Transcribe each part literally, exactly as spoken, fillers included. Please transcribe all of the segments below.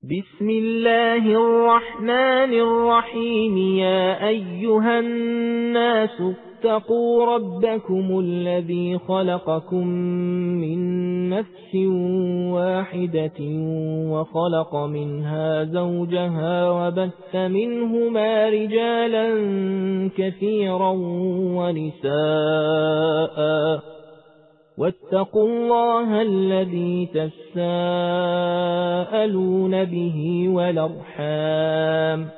بسم الله الرحمن الرحيم. يا أيها الناس اتقوا ربكم الذي خلقكم من نفس واحدة وخلق منها زوجها وبث منهما رجالا كثيرا ونساء واتقوا الله الذي تساءلون به والأرحام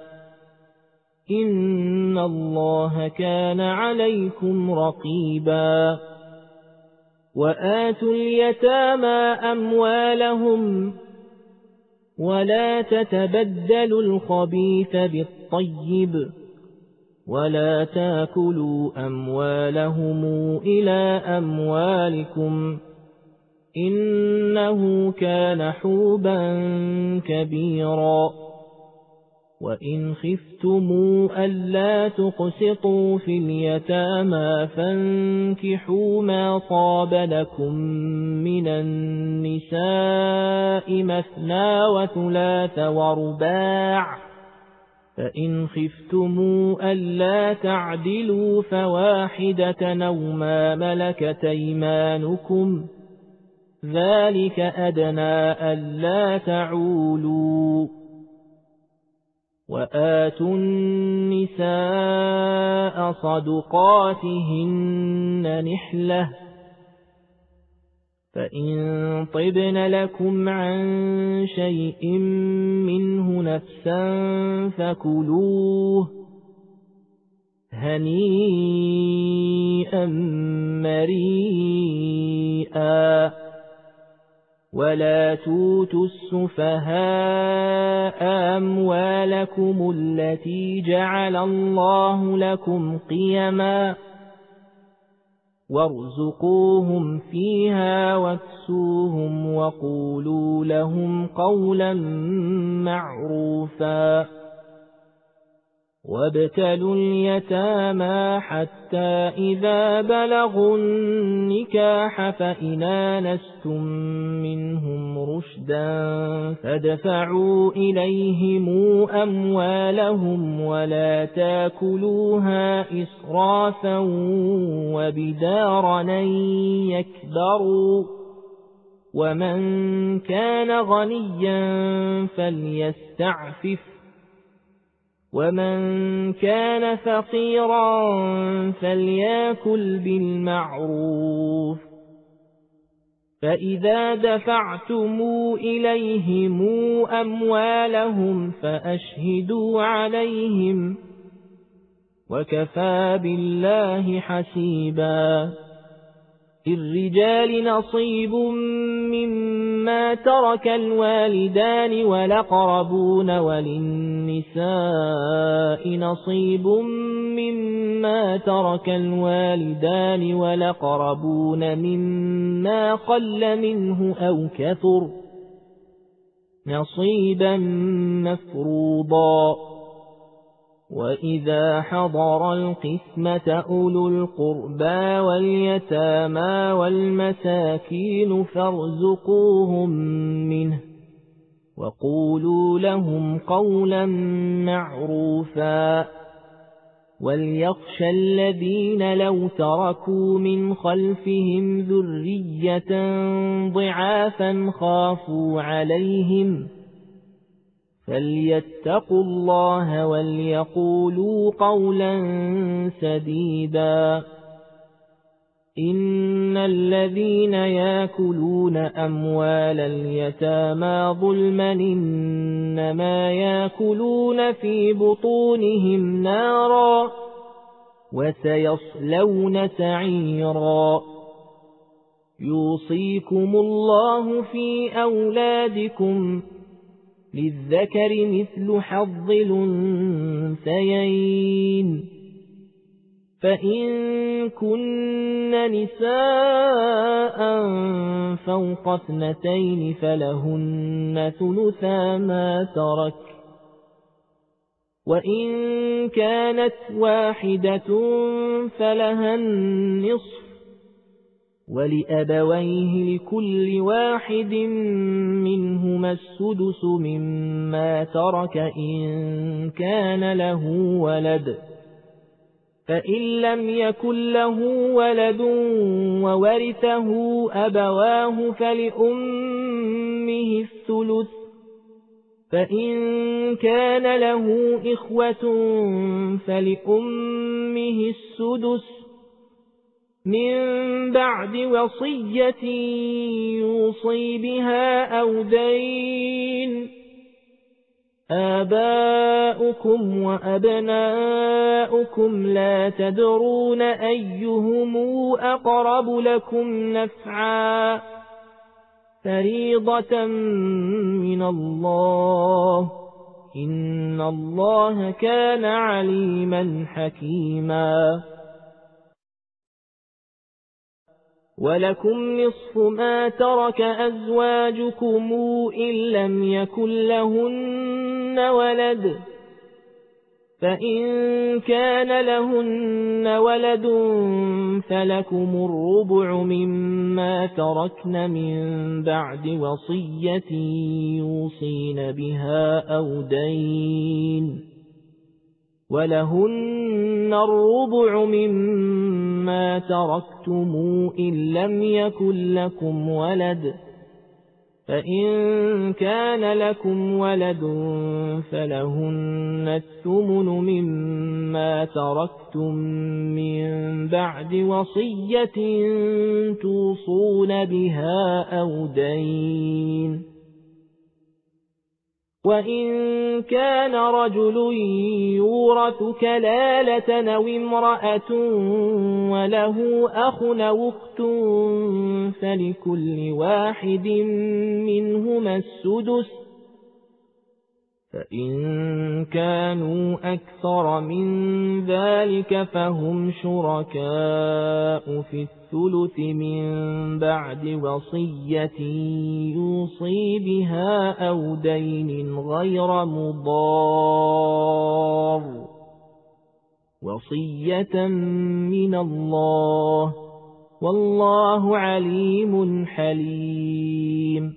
إن الله كان عليكم رقيبا. وآتوا اليتامى أموالهم ولا تتبدلوا الخبيث بالطيب ولا تاكلوا أموالهم إلى أموالكم إنه كان حوبا كبيرا. وإن خفتموا ألا تقسطوا في اليتامى فانكحوا ما طاب لكم من النساء مثنى وثلاث ورباع، فإن خفتموا ألا تعدلوا فواحدة أو ما ملكت أيمانكم ذلك أدنى ألا تعولوا. وآتوا النساء صدقاتهن نحلة، فإن طبن لكم عن شيء منه نفسا فكلوه هنيئا مريئا. ولا توتوا السفهاء أموالكم التي جعل الله لكم قيما وارزقوهم فيها واكسوهم وقولوا لهم قولا معروفا. وابتلوا اليتامى حتى إذا بلغوا النكاح فإن آنستم منهم رشدا فادفعوا إليهم أموالهم ولا تاكلوها إسرافا وبدارا أن يكبروا. ومن كان غنيا فليستعفف ومن كان فقيرا فليأكل بالمعروف. فإذا دفعتم إليهم أموالهم فأشهدوا عليهم وكفى بالله حسيبا. للرجال نصيب مما ترك الوالدان والأقربون وللنساء نصيب مما ترك الوالدان والأقربون مما قل منه أو كثر نصيبا مفروضا. وإذا حضر القسمة أولو القربى واليتامى والمساكين فارزقوهم منه وقولوا لهم قولا معروفا. وليخشى الذين لو تركوا من خلفهم ذرية ضعافا خافوا عليهم فليتقوا الله وليقولوا قولا سديدا. إن الذين يأكلون أموال اليتامى ظلما إنما يأكلون في بطونهم نارا وسيصلون سعيرا. يوصيكم الله في أولادكم للذكر مثل حظ الأنثيين، فإن كن نساء فوق اثنتين فلهن ثلثا ما ترك، وإن كانت واحدة فلها النصف، ولأبويه لكل واحد منهما السدس مما ترك إن كان له ولد، فإن لم يكن له ولد وورثه أبواه فلأمه الثلث، فإن كان له إخوة فلأمه السدس من بعد وصية يوصي بها أو دين. آباؤكم وأبناؤكم لا تدرون أيهم أقرب لكم نفعا، فريضة من الله، إن الله كان عليما حكيما. ولكم نصف ما ترك أزواجكم إن لم يكن لهن ولد، فإن كان لهن ولد فلكم الربع مما تركن من بعد وصية يوصين بها أو دين، ولهن الربع مما تركتم إن لم يكن لكم ولد، فإن كان لكم ولد فلهن الثمن مما تركتم من بعد وصية توصون بها أو دين. وإن كان رجل يورث كلالة أو امرأة وله أخ أو أخت فلكل واحد منهما السدس، فإن كانوا أكثر من ذلك فهم شركاء في الثلث من بعد وصية يوصي بها أو دين غير مضار، وصية من الله، والله عليم حليم.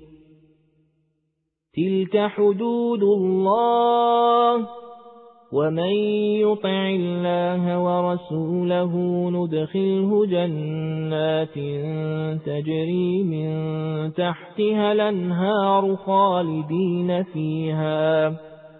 تلك حدود الله، ومن يطع الله ورسوله ندخله جنات تجري من تحتها الأنهار خالدين فيها،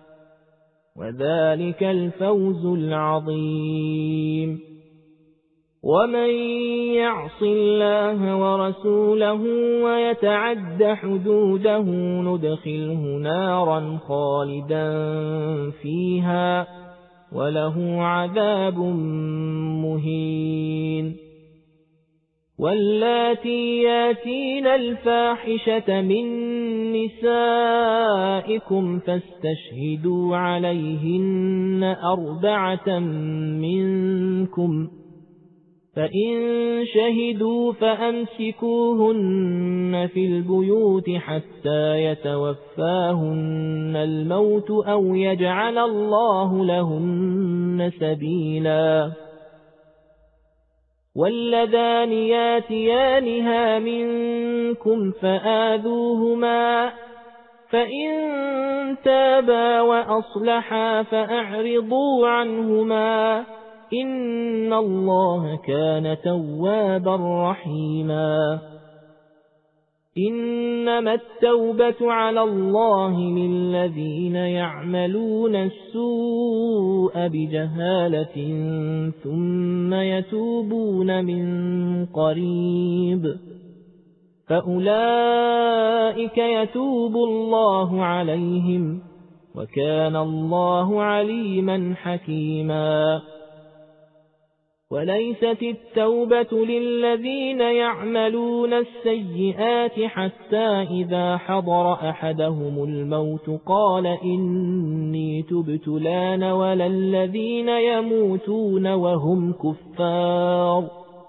وذلك الفوز العظيم. ومن يعص الله ورسوله ويتعد حدوده ندخله نارا خالدا فيها وله عذاب مهين. واللاتي ياتين الفاحشة من نسائكم فاستشهدوا عليهن أربعة منكم، فإن شهدوا فأمسكوهن في البيوت حتى يتوفاهن الموت أو يجعل الله لهن سبيلا. واللذان ياتيانها منكم فآذوهما، فإن تابا وأصلحا فأعرضوا عنهما، إن الله كان توابا رحيما. إنما التوبة على الله للذين يعملون السوء بجهالة ثم يتوبون من قريب فأولئك يتوب الله عليهم، وكان الله عليما حكيما. وليست التوبة للذين يعملون السيئات حتى إذا حضر أحدهم الموت قال إني تبت الآن، ولا الذين يموتون وهم كفار،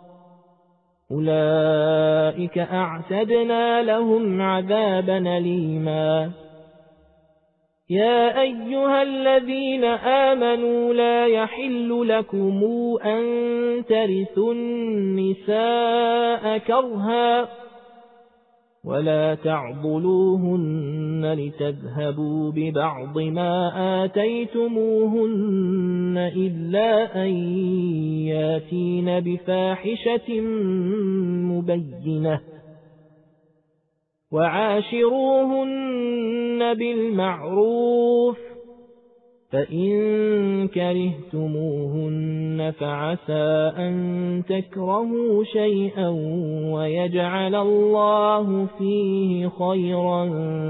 أولئك أعتدنا لهم عذابا أليما. يا أيها الذين آمنوا لا يحل لكم أن ترثوا النساء كرها ولا تعضلوهن لتذهبوا ببعض ما آتيتموهن إلا أن ياتين بفاحشة مبينة وعاشروهن بالمعروف فإن كرهتموهن فعسى أن تكرهوا شيئا ويجعل الله فيه خيرا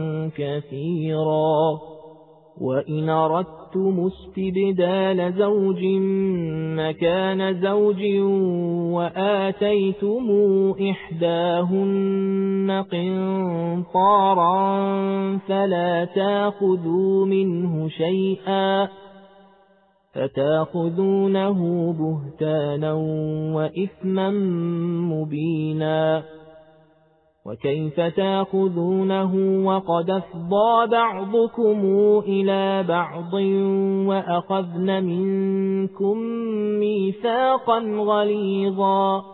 كثيرا وإن أردتم استبدال زوج مكان زوج وآتيتم إحداهن قنطارا فلا تأخذوا منه شيئا فتأخذونه بهتانا وإثما مبينا وكيف تأخذونه وقد أفضى بعضكم إلى بعض وأخذن منكم ميثاقا غليظا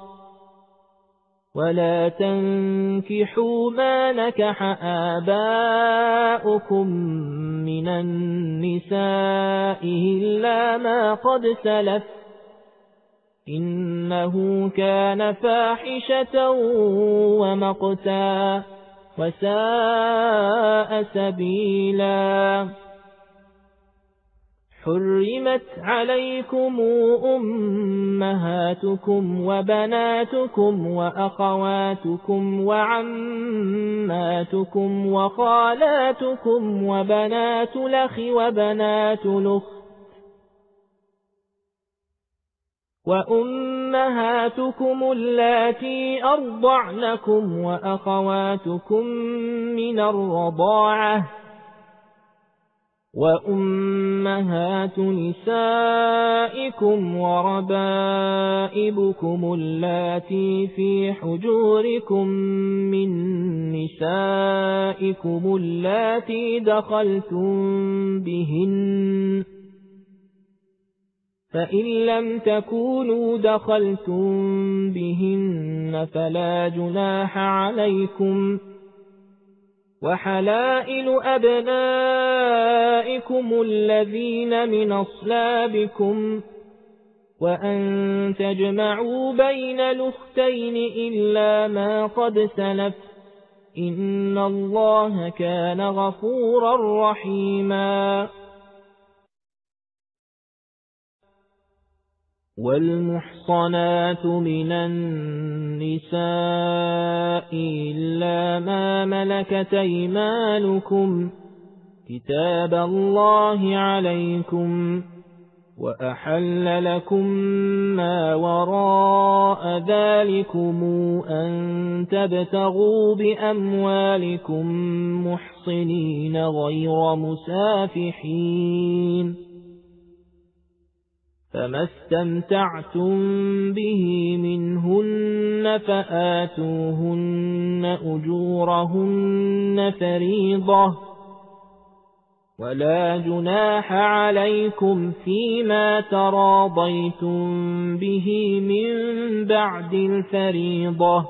ولا تنكحوا ما نكح آباؤكم من النساء إلا ما قد سلف إنه كان فاحشة ومقتا وساء سبيلا حرمت عليكم أمهاتكم وبناتكم وأخواتكم وعماتكم وخالاتكم وبنات الأخ وبنات الأخت وأمهاتكم اللاتي أرضعنكم وأخواتكم من الرضاعة وأمهات نسائكم وربائبكم اللاتي في حجوركم من نسائكم اللاتي دخلتم بهن فإن لم تكونوا دخلتم بهن فلا جناح عليكم وحلائل أبنائكم الذين من أصلابكم وأن تجمعوا بين الأختين إلا ما قد سلف إن الله كان غفورا رحيما والمحصنات من النساء إلا ما ملكت أيمانكم كتاب الله عليكم وأحل لكم ما وراء ذلكم أن تبتغوا بأموالكم محصنين غير مسافحين فما استمتعتم به منهن فآتوهن أجورهن فريضة ولا جناح عليكم فيما تراضيتم به من بعد الفريضة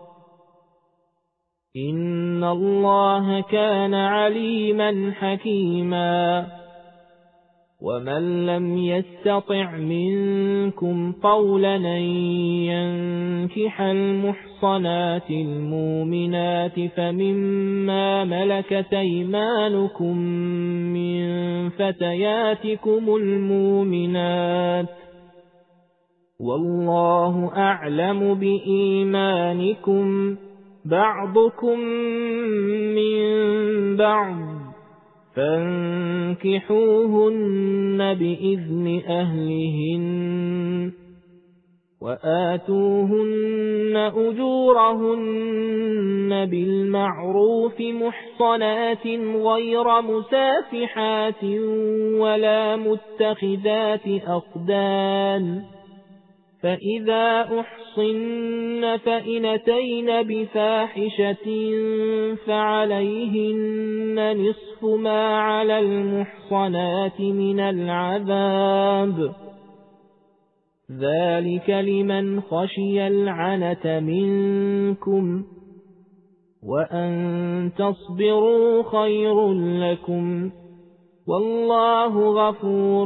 إن الله كان عليما حكيما ومن لم يستطع منكم طولا أن ينكح المحصنات المؤمنات فمما ملكت أيمانكم من فتياتكم المؤمنات والله أعلم بإيمانكم بعضكم من بعض فانكحوهن بإذن أهلهن وآتوهن أجورهن بالمعروف محصنات غير مسافحات ولا متخذات أخدان فإذا أحصن فإن أتين بفاحشة فعليهن نصف ما على المحصنات من العذاب ذلك لمن خشي العنة منكم وأن تصبروا خير لكم والله غفور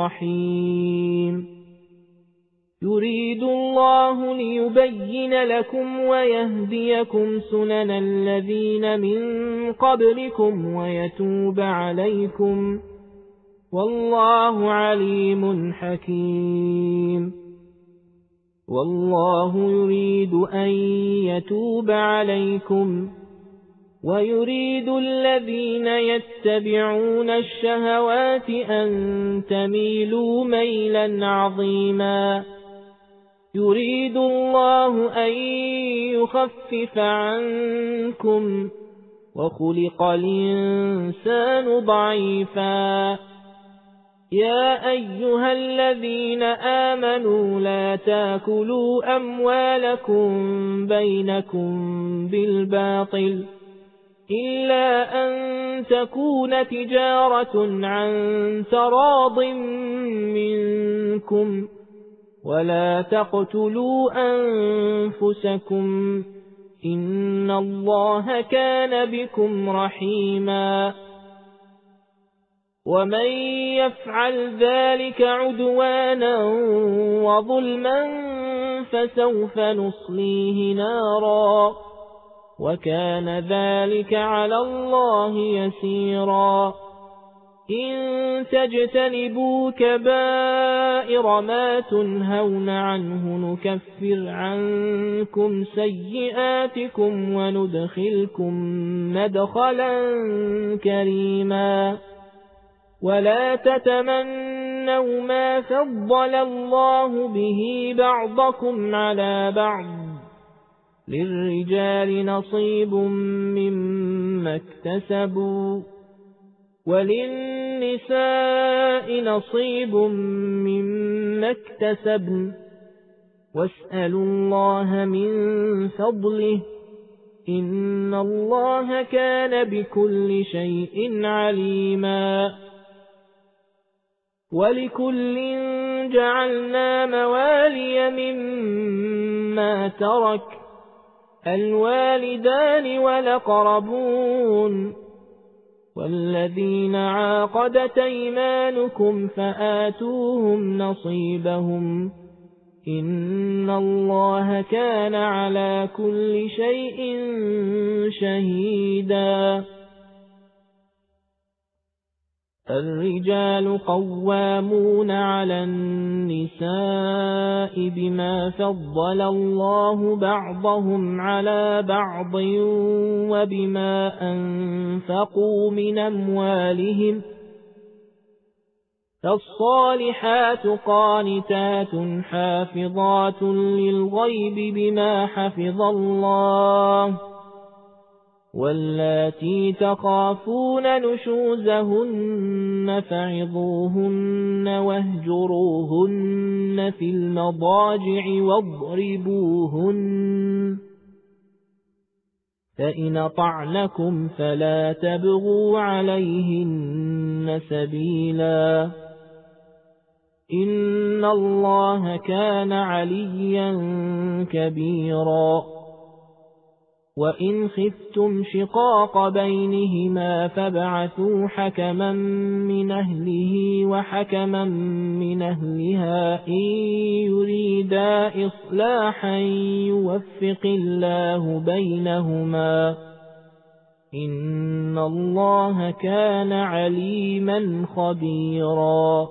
رحيم يريد الله ليبين لكم ويهديكم سنن الذين من قبلكم ويتوب عليكم والله عليم حكيم والله يريد أن يتوب عليكم ويريد الذين يتبعون الشهوات أن تميلوا ميلا عظيما يريد الله أن يخفف عنكم وخلق الإنسان ضعيفا يا أيها الذين آمنوا لا تاكلوا أموالكم بينكم بالباطل إلا أن تكون تجارة عن تراض منكم ولا تقتلوا أنفسكم إن الله كان بكم رحيما ومن يفعل ذلك عدوانا وظلما فسوف نصليه نارا وكان ذلك على الله يسيرا إن تجتنبوا كبائر ما تنهون عنه نكفر عنكم سيئاتكم وندخلكم مدخلا كريما ولا تتمنوا ما فضل الله به بعضكم على بعض للرجال نصيب مما اكتسبوا وللنساء نصيب مما اكتسبن واسألوا الله من فضله إن الله كان بكل شيء عليما ولكل جعلنا موالي مما ترك الوالدان والأقربون والذين عاقدت أيمانكم فآتوهم نصيبهم إن الله كان على كل شيء شهيدا الرجال قوامون على النساء بما فضل الله بعضهم على بعض وبما أنفقوا من أموالهم فالصالحات قانتات حافظات للغيب بما حفظ الله واللاتي تخافون نشوزهن فعظوهن واهجروهن في المضاجع واضربوهن فإن طعنكم فلا تبغوا عليهن سبيلا إن الله كان عليا كبيرا وإن خفتم شقاق بينهما فابعثوا حكما من أهله وحكما من أهلها إن يريدا إصلاحا يوفق الله بينهما إن الله كان عليما خبيرا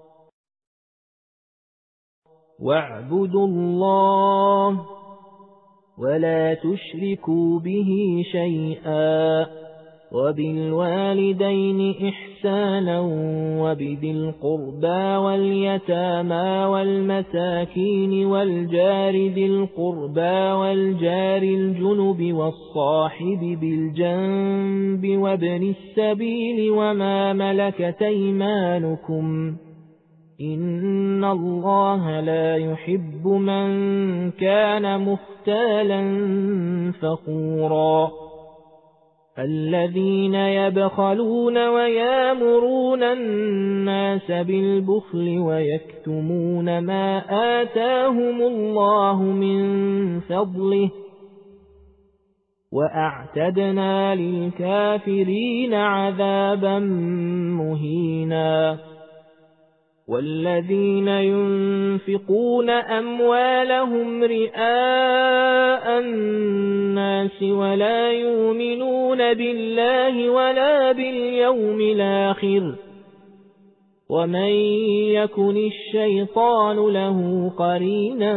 واعبدوا الله ولا تشركوا به شيئا وبالوالدين إحسانا وبذي القربى واليتامى والمساكين والجار ذي القربى والجار الجنب والصاحب بالجنب وابن السبيل وما ملكت أيمانكم إن الله لا يحب من كان مختالا فخورا الذين يبخلون ويامرون الناس بالبخل ويكتمون ما آتاهم الله من فضله وأعتدنا للكافرين عذابا مهينا والذين ينفقون أموالهم رئاء الناس ولا يؤمنون بالله ولا باليوم الآخر ومن يكن الشيطان له قرينا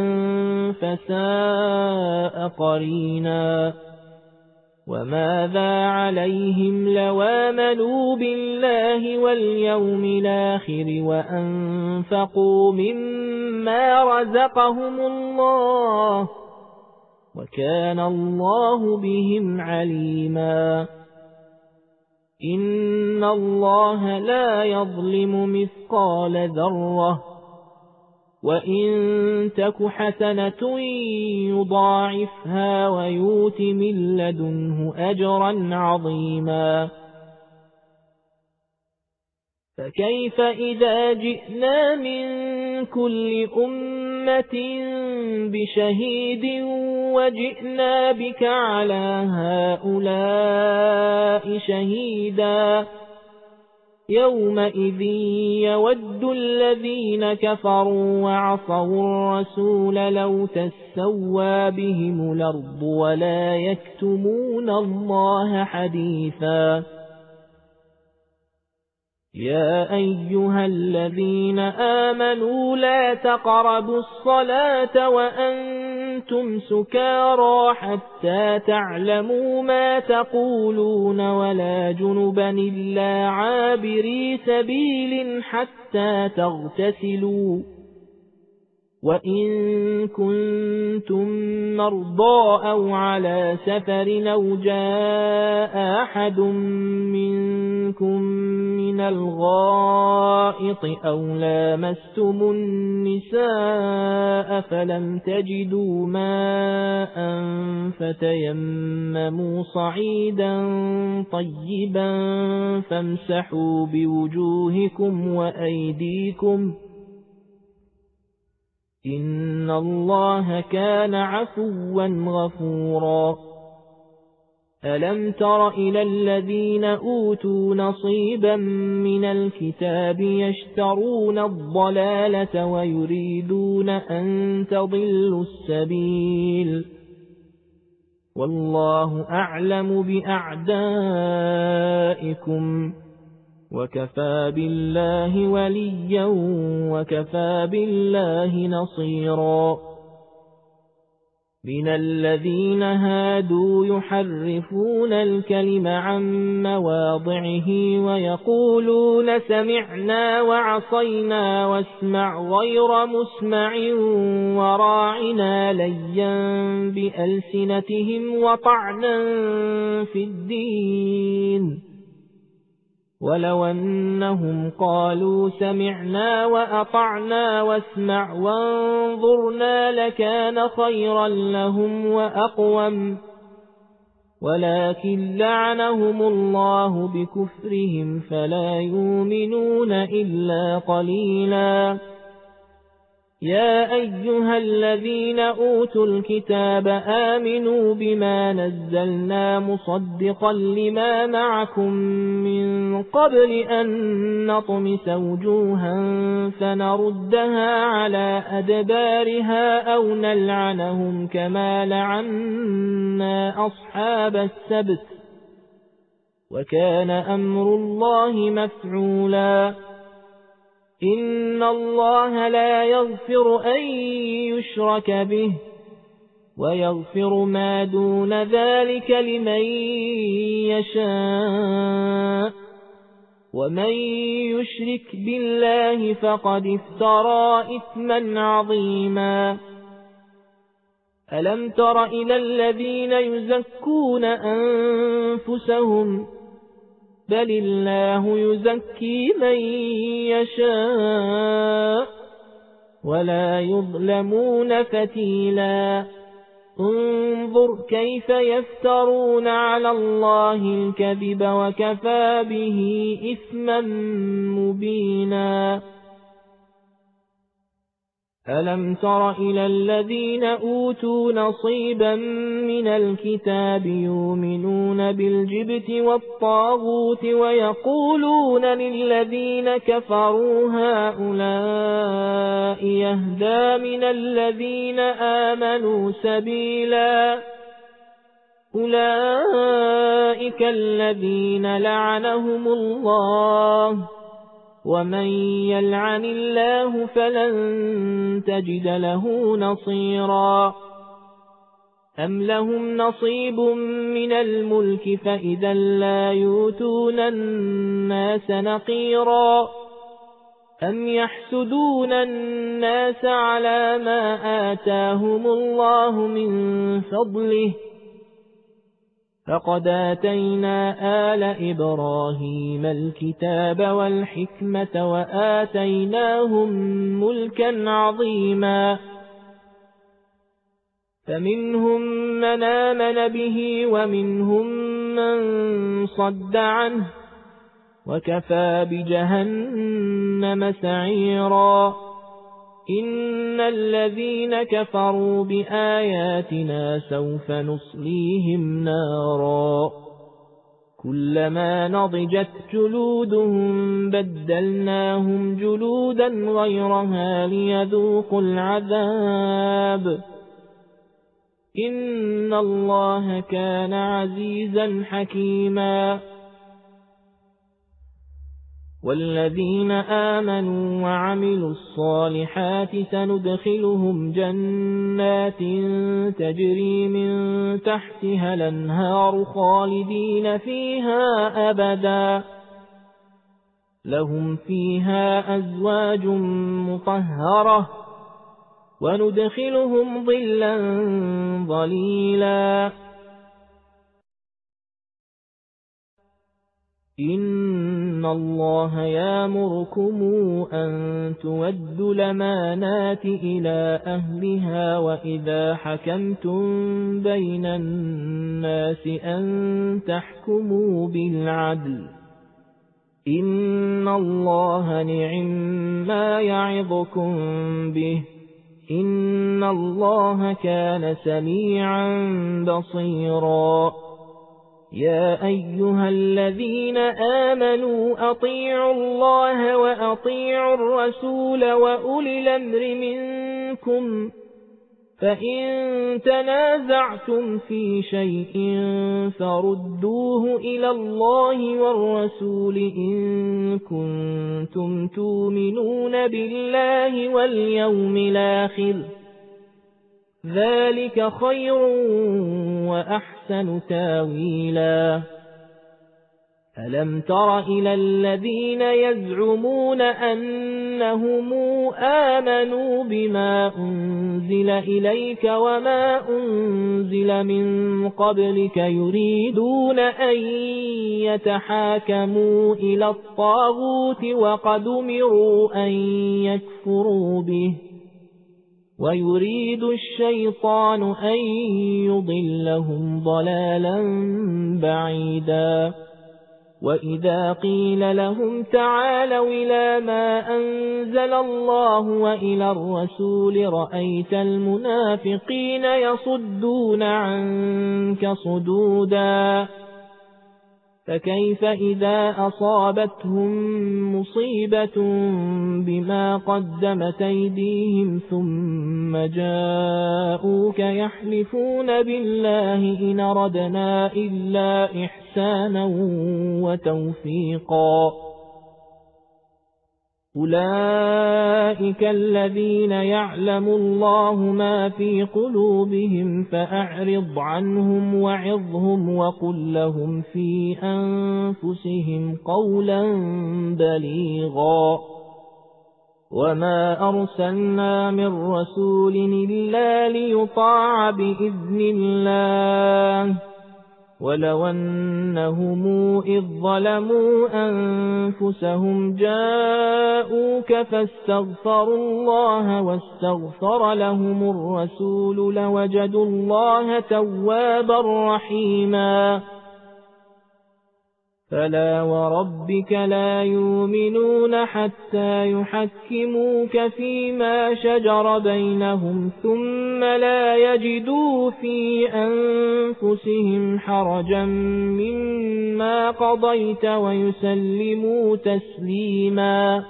فساء قرينا وماذا عليهم لو آمنوا بالله واليوم الآخر وأنفقوا مما رزقهم الله وكان الله بهم عليما إن الله لا يظلم مثقال ذرة وإن تك حسنة يضاعفها ويؤت من لدنه أجرا عظيما فكيف إذا جئنا من كل أمة بشهيد وجئنا بك على هؤلاء شهيدا يومئذ يود الذين كفروا وعصوا الرسول لو تسوى بهم الأرض ولا يكتمون الله حديثا يا أيها الذين آمنوا لا تقربوا الصلاة وأنتم سكارى حتى تعلموا ما تقولون ولا جنبا إلا عابري سبيل حتى تغتسلوا وإن كنتم مرضى أو على سفر أو جاء أحد منكم من الغائط أو لامستم النساء فلم تجدوا ماء فتيمموا صعيدا طيبا فامسحوا بوجوهكم وأيديكم إن الله كان عفوا غفورا ألم تر إلى الذين أوتوا نصيبا من الكتاب يشترون الضلالة ويريدون أن تضلوا السبيل والله أعلم بأعدائكم وكفى بالله وليا وكفى بالله نصيرا من الذين هادوا يحرفون الكلم عن مواضعه ويقولون سمعنا وعصينا واسمع غير مسمع وراعنا ليا بألسنتهم وطعنا في الدين ولو أنهم قالوا سمعنا وأطعنا واسمع وانظرنا لكان خيرا لهم وأقوم ولكن لعنهم الله بكفرهم فلا يؤمنون إلا قليلا يا أيها الذين أوتوا الكتاب آمنوا بما نزلنا مصدقا لما معكم من قبل أن نطمس وجوها فنردها على أدبارها أو نلعنهم كما لعنا أصحاب السبت وكان أمر الله مفعولا إن الله لا يغفر أن يشرك به ويغفر ما دون ذلك لمن يشاء ومن يشرك بالله فقد افترى إثما عظيما ألم تر إلى الذين يزكون أنفسهم بل الله يزكي من يشاء ولا يظلمون فتيلا انظر كيف يفترون على الله الكذب وكفى به إثما مبينا ألم تر إلى الذين أوتوا نصيبا من الكتاب يؤمنون بالجبت والطاغوت ويقولون للذين كفروا هؤلاء يهدى من الذين آمنوا سبيلا أولئك الذين لعنهم الله ومن يلعن الله فلن تجد له نصيرا أم لهم نصيب من الملك فإذا لا يؤتون الناس نقيرا أم يحسدون الناس على ما آتاهم الله من فضله فقد آتينا آل إبراهيم الكتاب والحكمة وآتيناهم ملكا عظيما فمنهم من آمن به ومنهم من صد عنه وكفى بجهنم سعيرا إن الذين كفروا بآياتنا سوف نصليهم نارا كلما نضجت جلودهم بدلناهم جلودا غيرها ليذوقوا العذاب إن الله كان عزيزا حكيما والذين آمنوا وعملوا الصالحات سندخلهم جنات تجري من تحتها الأنهار خالدين فيها أبدا لهم فيها أزواج مطهرة وندخلهم ظلا ظليلا إن الله يأمركم أن تودوا الأمانات إلى أهلها وإذا حكمتم بين الناس أن تحكموا بالعدل إن الله نعم ما يعظكم به إن الله كان سميعا بصيرا يا أيها الذين آمنوا أطيعوا الله وأطيعوا الرسول وأولي الأمر منكم فإن تنازعتم في شيء فردوه إلى الله والرسول إن كنتم تؤمنون بالله واليوم الآخر ذلك خير وأحسن تاويلا ألم تر إلى الذين يزعمون أنهم آمنوا بما أنزل إليك وما أنزل من قبلك يريدون أن يتحاكموا إلى الطاغوت وقد أمروا أن يكفروا به ويريد الشيطان أن يضلهم ضلالا بعيدا وإذا قيل لهم تعالوا إلى ما أنزل الله وإلى الرسول رأيت المنافقين يصدون عنك صدودا فكيف إذا أصابتهم مصيبة بما قدمت أيديهم ثم جاءوك يحلفون بالله إن أردنا إلا إحسانا وتوفيقا أولئك الذين يعلم الله ما في قلوبهم فأعرض عنهم وعظهم وقل لهم في أنفسهم قولا بليغا وما أرسلنا من رسول إلا ليطاع بإذن الله ولو أنهم إذ ظلموا أنفسهم جاءوك فاستغفروا الله واستغفر لهم الرسول لوجدوا الله توابا رحيما فلا وربك لا يؤمنون حتى يحكموك فيما شجر بينهم ثم لا يجدوا في أنفسهم حرجا مما قضيت ويسلموا تسليما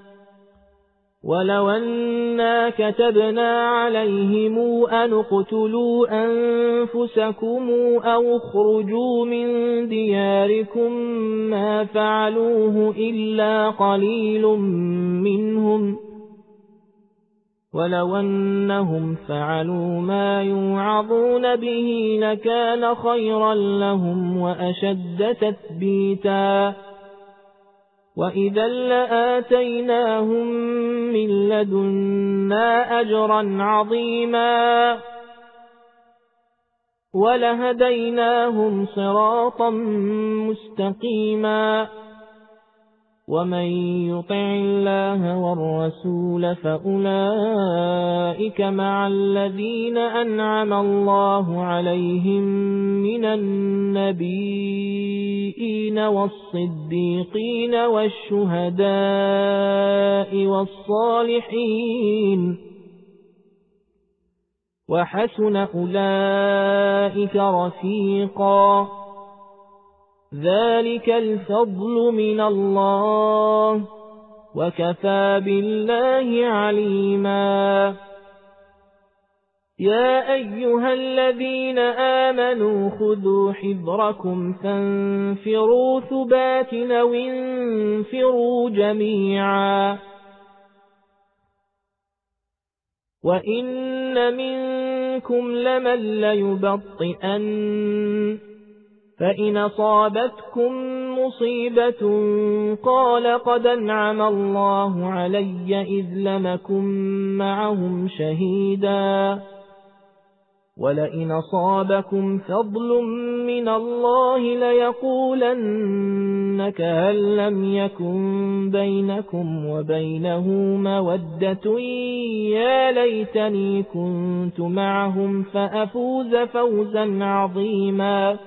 ولو أنا كتبنا عليهم أن اقتلوا أنفسكم أو اخرجوا من دياركم ما فعلوه إلا قليل منهم ولو أنهم فعلوا ما يوعظون به لكان خيرا لهم وأشد تثبيتا وإذا لآتيناهم من لدنا أجرا عظيما ولهديناهم صراطا مستقيما ومن يطع الله والرسول فأولئك مع الذين أنعم الله عليهم من النبيين والصديقين والشهداء والصالحين وحسن أولئك رفيقا ذلك الفضل من الله وكفى بالله عليما يا أيها الذين آمنوا خذوا حذركم فانفروا ثبات أو انفروا جميعا وإن منكم لمن ليبطئن فإن أصابتكم مصيبة قال قد أنعم الله علي إذ لم أكن معهم شهيدا ولئن أصابكم فضل من الله ليقولن كأن لم يكن بينكم وبينه مودة يا ليتني كنت معهم فأفوز فوزا عظيما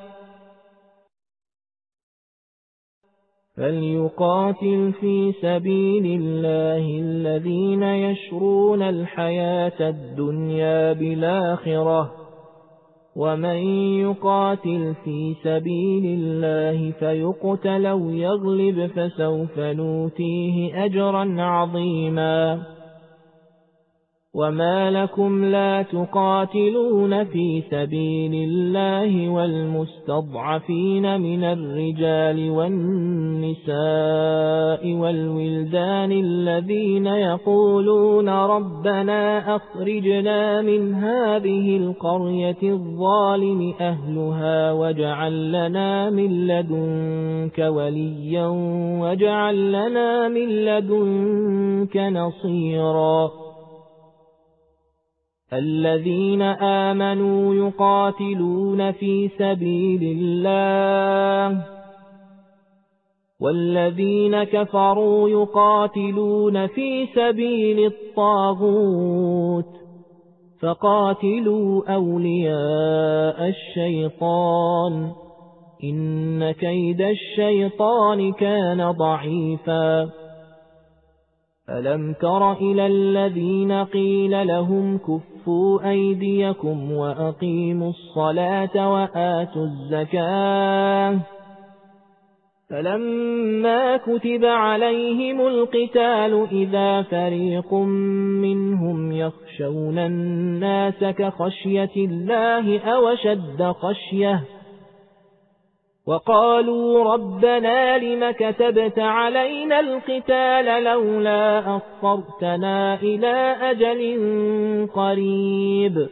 فليقاتل في سبيل الله الذين يشرون الحياة الدنيا بالآخرة ومن يقاتل في سبيل الله فيقتل أو يغلب فسوف نؤتيه أجرا عظيما وما لكم لا تقاتلون في سبيل الله والمستضعفين من الرجال والنساء والولدان الذين يقولون ربنا أخرجنا من هذه القرية الظالم أهلها واجعل لنا من لدنك وليا واجعل لنا من لدنك نصيرا الذين آمنوا يقاتلون في سبيل الله والذين كفروا يقاتلون في سبيل الطاغوت فقاتلوا أولياء الشيطان إن كيد الشيطان كان ضعيفا ألم تر إلى الذين قيل لهم كفوا أيديكم وأقيموا الصلاة وآتوا الزكاة فلما كتب عليهم القتال إذا فريق منهم يخشون الناس كخشية الله أو شد خشية وقالوا ربنا لم كتبت علينا القتال لولا أخرتنا إلى أجل قريب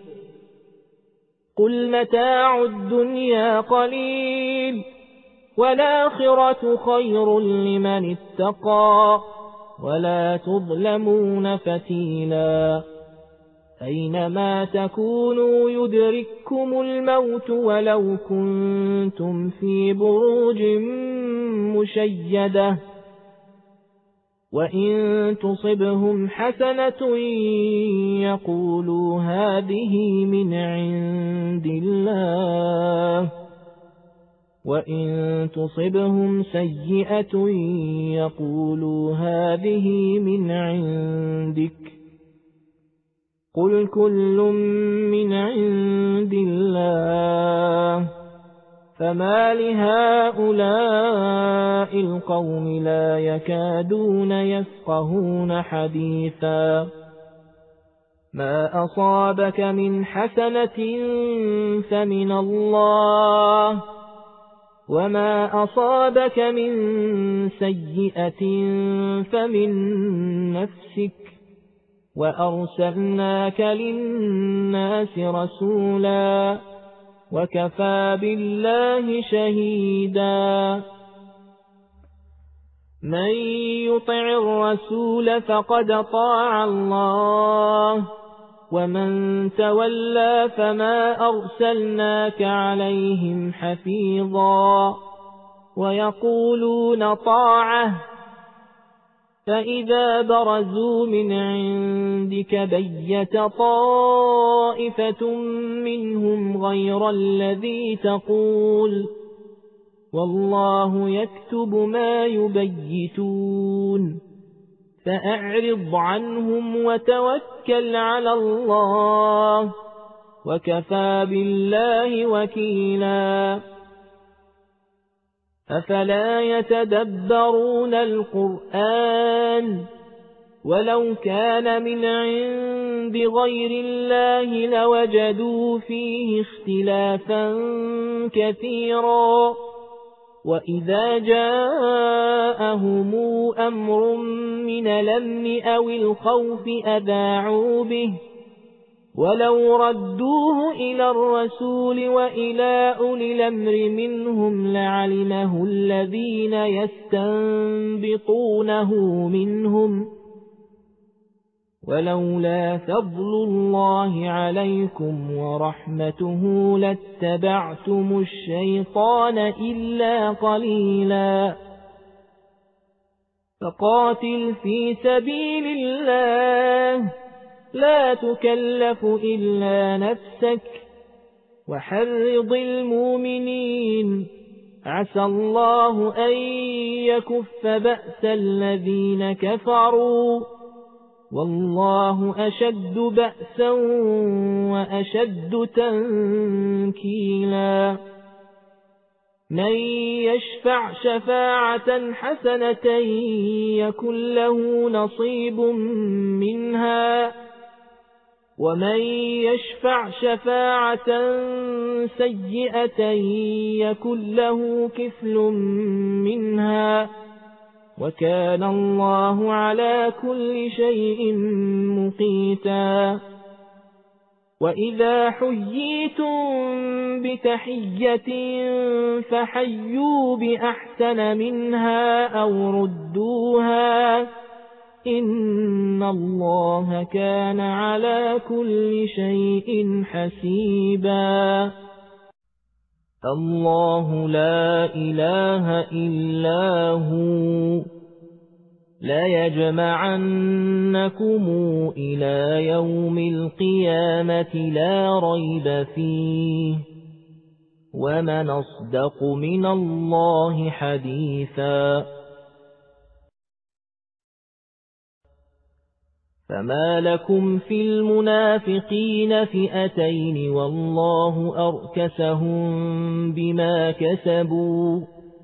قل متاع الدنيا قليل والآخرة خير لمن اتقى ولا تظلمون فتيلا أينما تكونوا يدرككم الموت ولو كنتم في بروج مشيدة وإن تصبهم حسنة يقولوا هذه من عند الله وإن تصبهم سيئة يقولوا هذه من عندك قل كل من عند الله فما لهؤلاء القوم لا يكادون يفقهون حديثا ما أصابك من حسنة فمن الله وما أصابك من سيئة فمن نفسك وأرسلناك للناس رسولا وكفى بالله شهيدا من يطع الرسول فقد طاع الله ومن تولى فما أرسلناك عليهم حفيظا ويقولون طاعة فإذا برزوا من عندك بيت طائفة منهم غير الذي تقول والله يكتب ما يبيتون فأعرض عنهم وتوكل على الله وكفى بالله وكيلا أفلا يتدبرون القرآن ولو كان من عند غير الله لوجدوا فيه اختلافا كثيرا وإذا جاءهم أمر من الأمن أو الخوف أذاعوا به ولو ردوه إلى الرسول وإلى أولي الأمر منهم لعلمه الذين يستنبطونه منهم ولولا فضل الله عليكم ورحمته لاتبعتم الشيطان إلا قليلا فقاتل في سبيل الله لا تكلف إلا نفسك وحرض المؤمنين عسى الله أن يكف بأس الذين كفروا والله أشد بأسا وأشد تنكيلا من يشفع شفاعة حسنة يكن له نصيب منها ومن يشفع شفاعة سيئة يكن له كفل منها وكان الله على كل شيء مقيتا وإذا حييتم بتحية فحيوا بأحسن منها أو ردوها إن الله كان على كل شيء حسيبا الله لا إله إلا هو ليجمعنكم إلى يوم القيامة لا ريب فيه ومن أصدق من الله حديثا فما لكم في المنافقين فئتين والله أركسهم بما كسبوا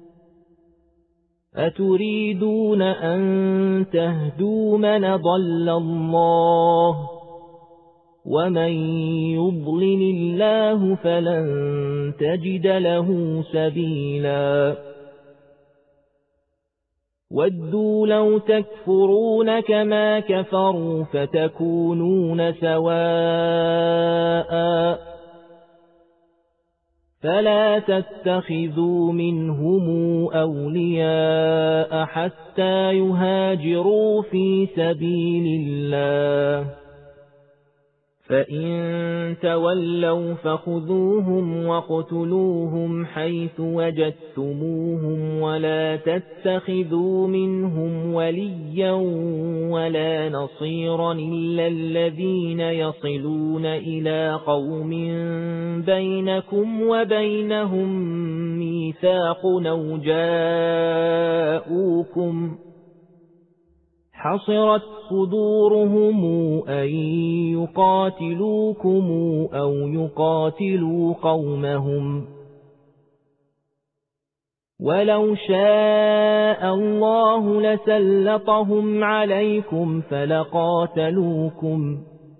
أتريدون أن تهدوا من ضل الله ومن يضلل الله فلن تجد له سبيلا ودوا لو تكفرون كما كفروا فتكونون سواء فلا تتخذوا منهم أولياء حتى يهاجروا في سبيل الله فإن تولوا فخذوهم واقتلوهم حيث وجدتموهم ولا تتخذوا منهم وليا ولا نصيرا إلا الذين يصلون إلى قوم بينكم وبينهم ميثاق أو جاءوكم حصرت صدورهم أن يقاتلوكم أو يقاتلوا قومهم ولو شاء الله لسلطهم عليكم فلقاتلوكم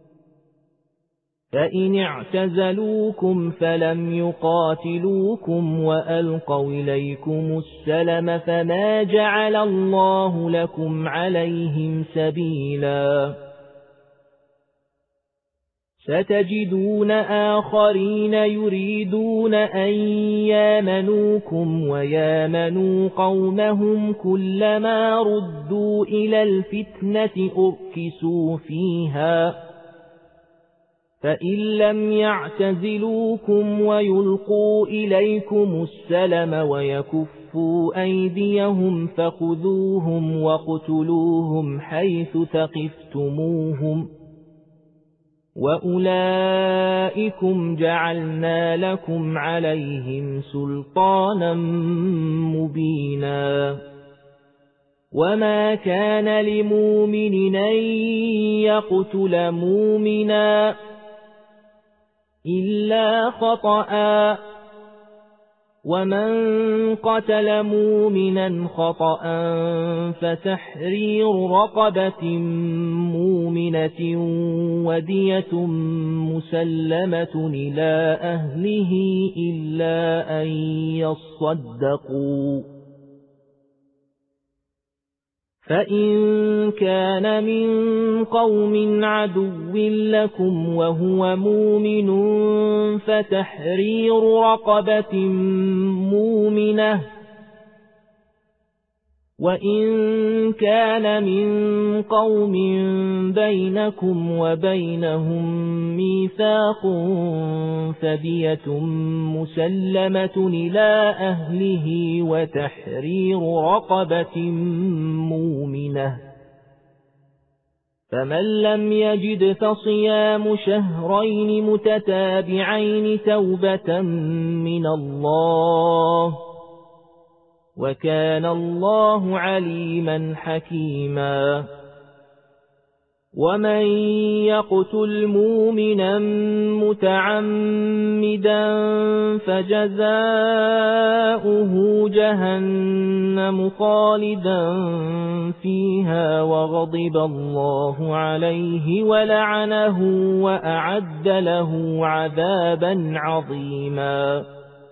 فإن اعتزلوكم فلم يقاتلوكم وألقوا إليكم السلم فما جعل الله لكم عليهم سبيلا ستجدون آخرين يريدون أن يامنوكم ويامنوا قومهم كلما ردوا إلى الفتنة أركسوا فيها فإن لم يعتزلوكم ويلقوا إليكم السلم ويكفوا أيديهم فخذوهم واقتلوهم حيث ثقفتموهم وأولئكم جعلنا لكم عليهم سلطانا مبينا وما كان لمؤمن أن يقتل مؤمنا إلا خطأ ومن قتل مؤمنا خطأ فتحرير رقبة مؤمنة ودية مسلمة إلى أهله إلا أن يصدقوا فإن كان من قوم عدو لكم وهو مؤمن فتحرير رقبة مؤمنة وإن كان من قوم بينكم وبينهم ميثاق فدية مسلمة إلى أهله وتحرير رقبة مؤمنة فمن لم يجد فصيام شهرين متتابعين توبة من الله وكان الله عليما حكيما ومن يقتل مؤمنا متعمدا فجزاؤه جهنم خالدا فيها وغضب الله عليه ولعنه وأعد له عذابا عظيما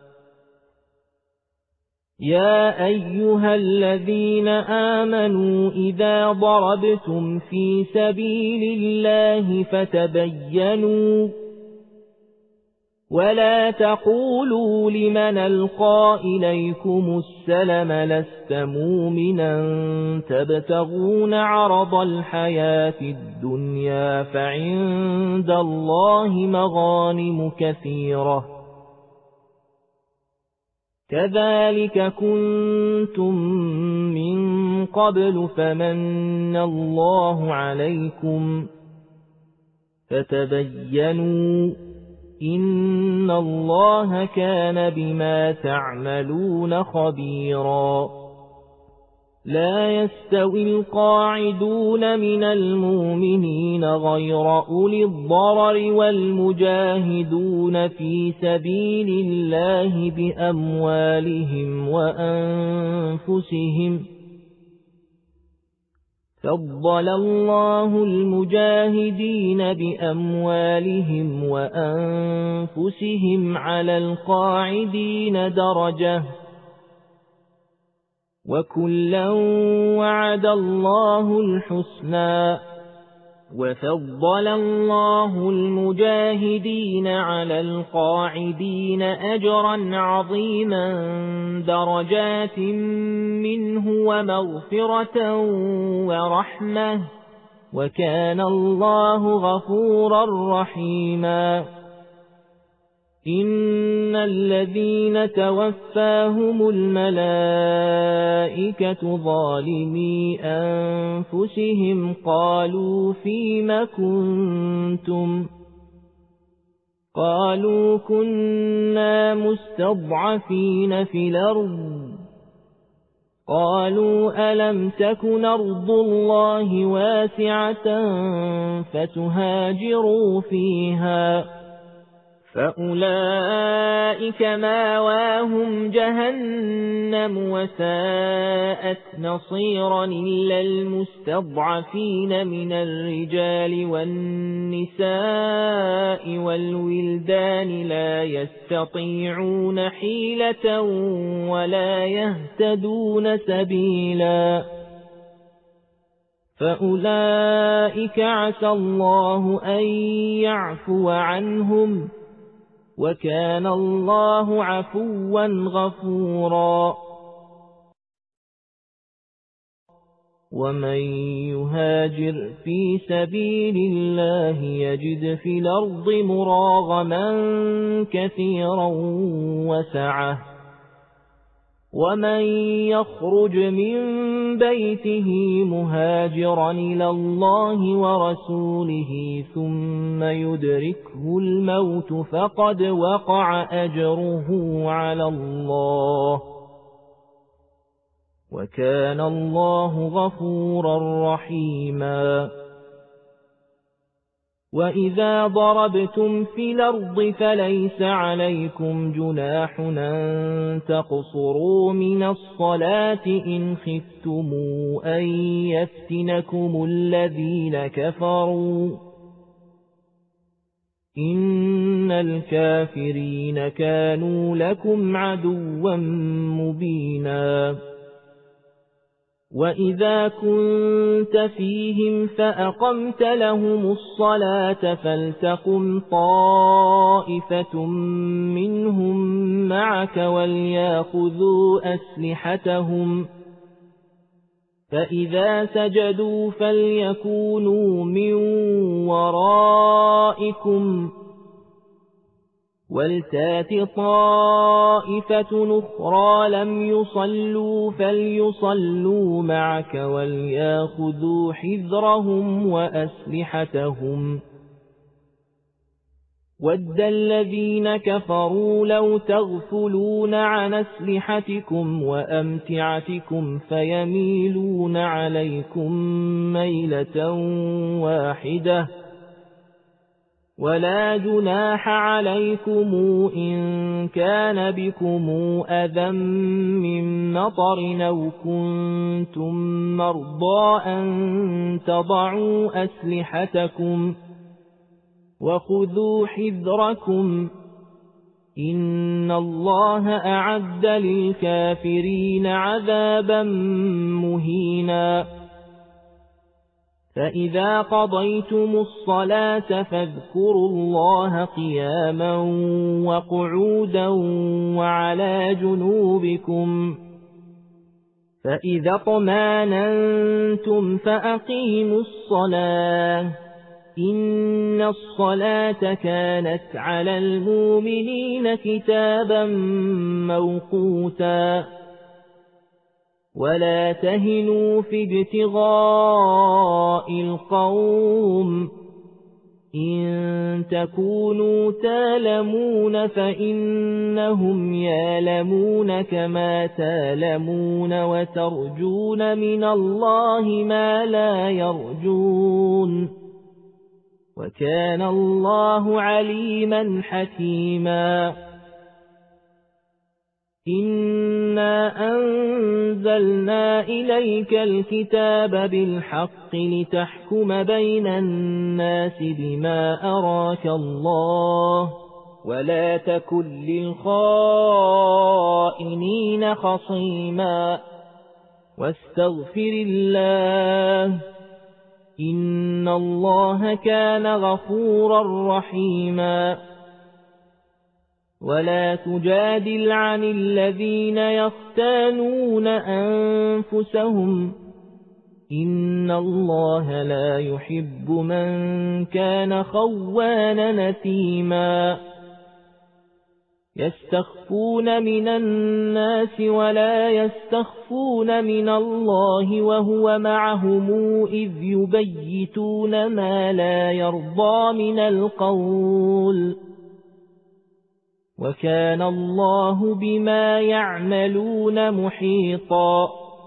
يا أيها الذين آمنوا إذا ضربتم في سبيل الله فتبينوا ولا تقولوا لمن ألقى إليكم السلم لست مؤمنا تبتغون عرض الحياة الدنيا فعند الله مغانم كثيرة كذلك كنتم من قبل فمن الله عليكم فتبينوا إن الله كان بما تعملون خبيرا لا يستوي القاعدون من المؤمنين غير أولي الضرر والمجاهدون في سبيل الله بأموالهم وأنفسهم فضل الله المجاهدين بأموالهم وأنفسهم على القاعدين درجة وكلا وعد الله الحسنى وفضل الله المجاهدين على القاعدين أجرا عظيما درجات منه ومغفرة ورحمة وكان الله غفورا رحيما. إن الذين توفاهم الملائكة ظالمي أنفسهم قالوا فيم كنتم قالوا كنا مستضعفين في الأرض قالوا ألم تكن أرض الله واسعة فتهاجروا فيها فأولئك ماواهم جهنم وساءت مصيرا إلا المستضعفين من الرجال والنساء والولدان لا يستطيعون حيلة ولا يهتدون سبيلا فأولئك عسى الله أن يعفو عنهم وكان الله عفوا غفورا. ومن يهاجر في سبيل الله يجد في الأرض مراغما كثيرا وسعة ومن يخرج من بيته مهاجرا إلى الله ورسوله ثم يدركه الموت فقد وقع أجره على الله وكان الله غفورا رحيما. وإذا ضربتم في الأرض فليس عليكم جناح أن تقصروا من الصلاة إن خفتم أن يفتنكم الذين كفروا إن الكافرين كانوا لكم عدوا مبينا. وإذا كنت فيهم فأقمت لهم الصلاة فلتقم طائفة منهم معك وليأخذوا أسلحتهم فإذا سجدوا فليكونوا من ورائكم ولتات طائفة أخرى لم يصلوا فليصلوا معك وليأخذوا حذرهم وأسلحتهم ود الذين كفروا لو تغفلون عن أسلحتكم وأمتعتكم فيميلون عليكم ميلة واحدة ولا جناح عليكم إن كان بكم أذى من مطر أو كنتم مرضى أن تضعوا أسلحتكم وخذوا حذركم إن الله أعد للكافرين عذابا مهينا. فإذا قضيتم الصلاة فاذكروا الله قياما وقعودا وعلى جنوبكم فإذا اطمأننتم فأقيموا الصلاة إن الصلاة كانت على المؤمنين كتابا موقوتا. ولا تهنوا في ابتغاء القوم إن تكونوا تالمون فإنهم يالمون كما تالمون وترجون من الله ما لا يرجون وكان الله عليما حكيما. إنا أنزلنا إليك الكتاب بالحق لتحكم بين الناس بما أراك الله ولا تكن للخائنين خصيما واستغفر الله إن الله كان غفورا رحيما. ولا تجادل عن الذين يختانون أنفسهم إن إن الله لا يحب من كان خوانا نثيما يستخفون من الناس ولا يستخفون من الله وهو معهم إذ يبيتون ما لا يرضى من القول وكان الله بما يعملون محيطا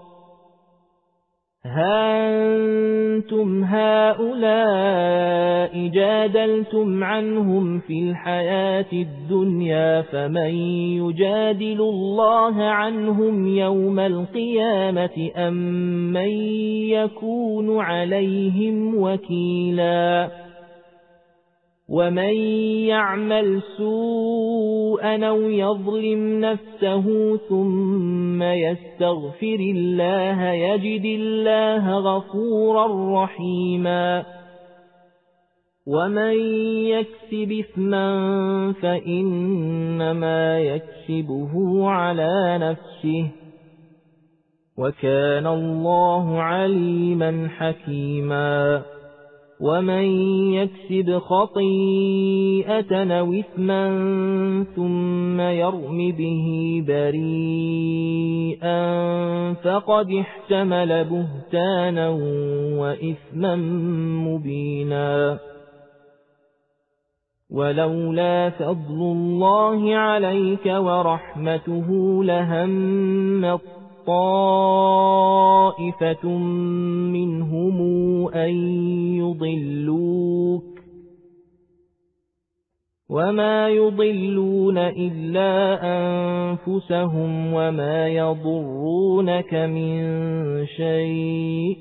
ها أنتم هؤلاء جادلتم عنهم في الحياة الدنيا فمن يجادل الله عنهم يوم القيامة أم من يكون عليهم وكيلا ومن يعمل سوءا أو يظلم نفسه ثم يستغفر الله يجد الله غفورا رحيما ومن يكسب إثما فإنما يكسبه على نفسه وكان الله عليما حكيما ومن يكسب خطيئة أو إثما ثم يرم به بريئا فقد احتمل بهتانا وإثما مبينا ولولا فضل الله عليك ورحمته لهم طائفة منهم أن يضلوك وما يضلون إلا أنفسهم وما يضرونك من شيء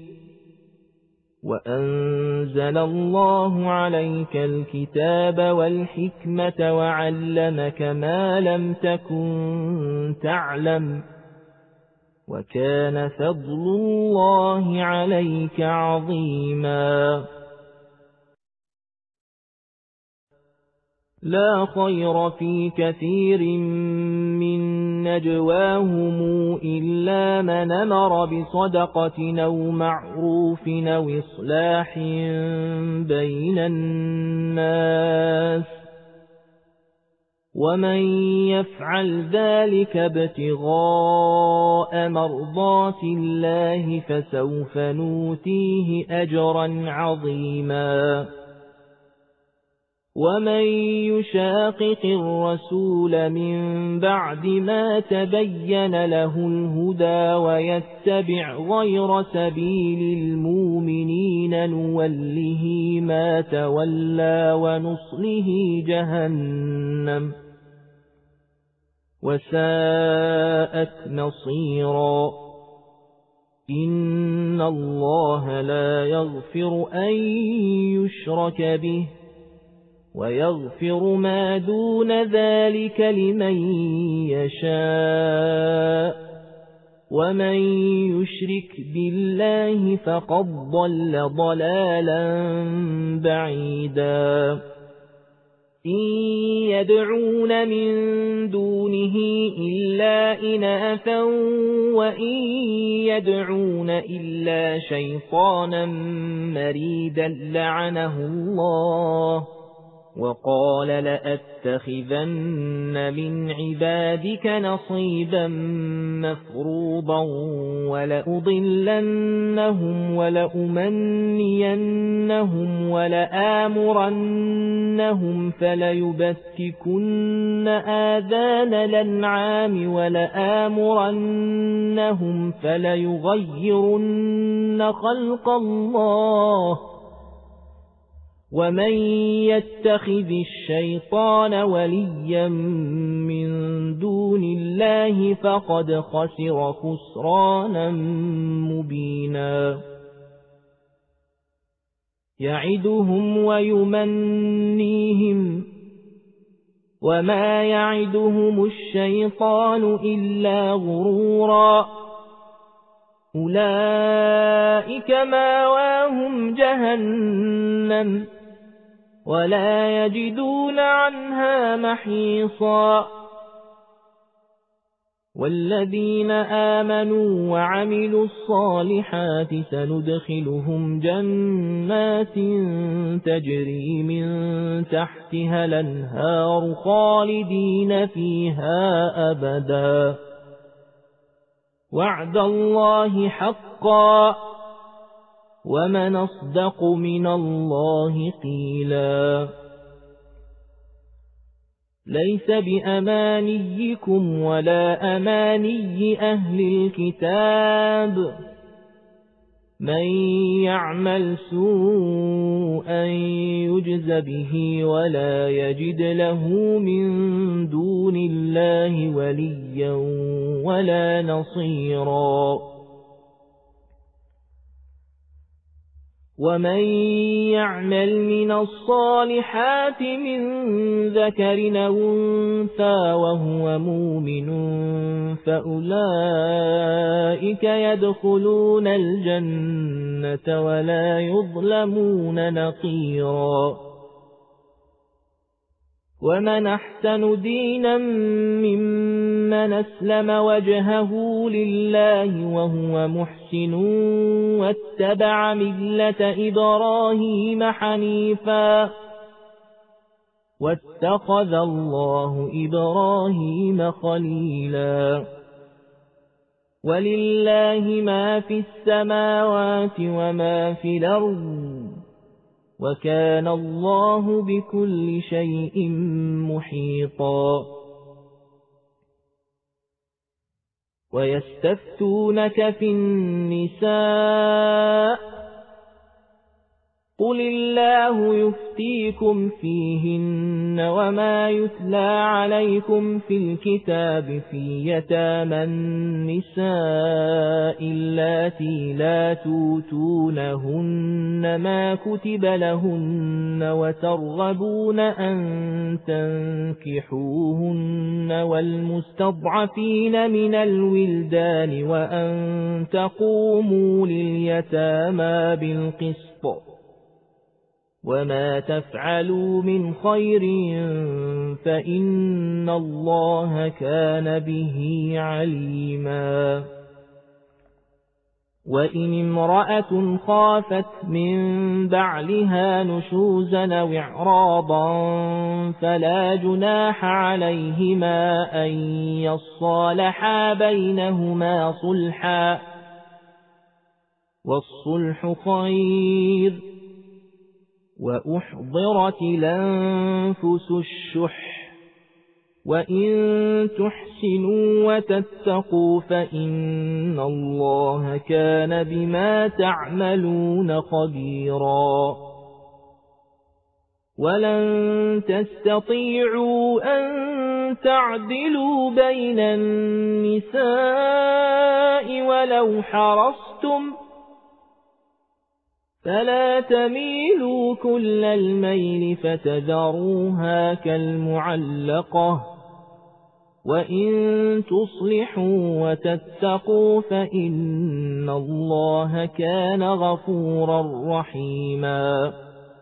وأنزل الله عليك الكتاب والحكمة وعلمك ما لم تكن تعلم وكان فضل الله عليك عظيما لا خير في كثير من نجواهم إلا من أمر بصدقة أو معروف أو إصلاح بين الناس ومن يفعل ذلك ابتغاء مرضات الله فسوف نوتيه أجرا عظيما ومن يشاقق الرسول من بعد ما تبين له الهدى ويتبع غير سبيل المؤمنين نوله ما تولى ونصله جهنم وساءت مصيرا إن الله لا يغفر أن يشرك به ويغفر ما دون ذلك لمن يشاء ومن يشرك بالله فقد ضل ضلالا بعيدا إن يدعون من دونه إلا إناثا وإن يدعون إلا شيطانا مريدا لعنه الله وقال لأتخذن من عبادك نصيبا مفروضا ولأضلنهم ولأمنينهم ولآمرنهم فليبتكن آذان الأنعام ولآمرنهم فليغيرن خلق الله ومن يتخذ الشيطان وليا من دون الله فقد خسر خسرانا مبينا يعدهم ويمنيهم وما يعدهم الشيطان إلا غرورا أولئك ماواهم جهنم ولا يجدون عنها محيصا والذين آمنوا وعملوا الصالحات سندخلهم جنات تجري من تحتها الأنهار خالدين فيها أبدا وعد الله حقا ومن أصدق من الله قيلا ليس بأمانيكم ولا أماني أهل الكتاب من يعمل سوءا يجز به ولا يجد له من دون الله وليا ولا نصيرا ومن يعمل من الصالحات من ذكر أو أنثى وهو مؤمن فأولئك يدخلون الجنة ولا يظلمون نقيرا ومن أحسن دينا ممن أسلم وجهه لله وهو محسن واتبع ملة إبراهيم حنيفا واتخذ الله إبراهيم خليلا ولله ما في السماوات وما في الأرض وكان الله بكل شيء محيطا ويستفتونك في النساء قل الله يفتيكم فيهن وما يتلى عليكم في الكتاب في يتامى النساء اللاتي لا توتونهن ما كتب لهن وترغبون أن تنكحوهن والمستضعفين من الولدان وأن تقوموا لليتامى بالقسط وما تفعلوا من خير فإن الله كان به عليما وإن امرأة خافت من بعلها نشوزا أو إعراضا فلا جناح عليهما أن يصالحا بينهما صلحا والصلح خير وأحضرت الأنفس الشح وإن تحسنوا وتتقوا فإن الله كان بما تعملون خبيرا ولن تستطيعوا أن تعدلوا بين النساء ولو حرصتم فلا تميلوا كل الميل فتذروها كالمعلقة وإن تصلحوا وتتقوا فإن الله كان غفورا رحيما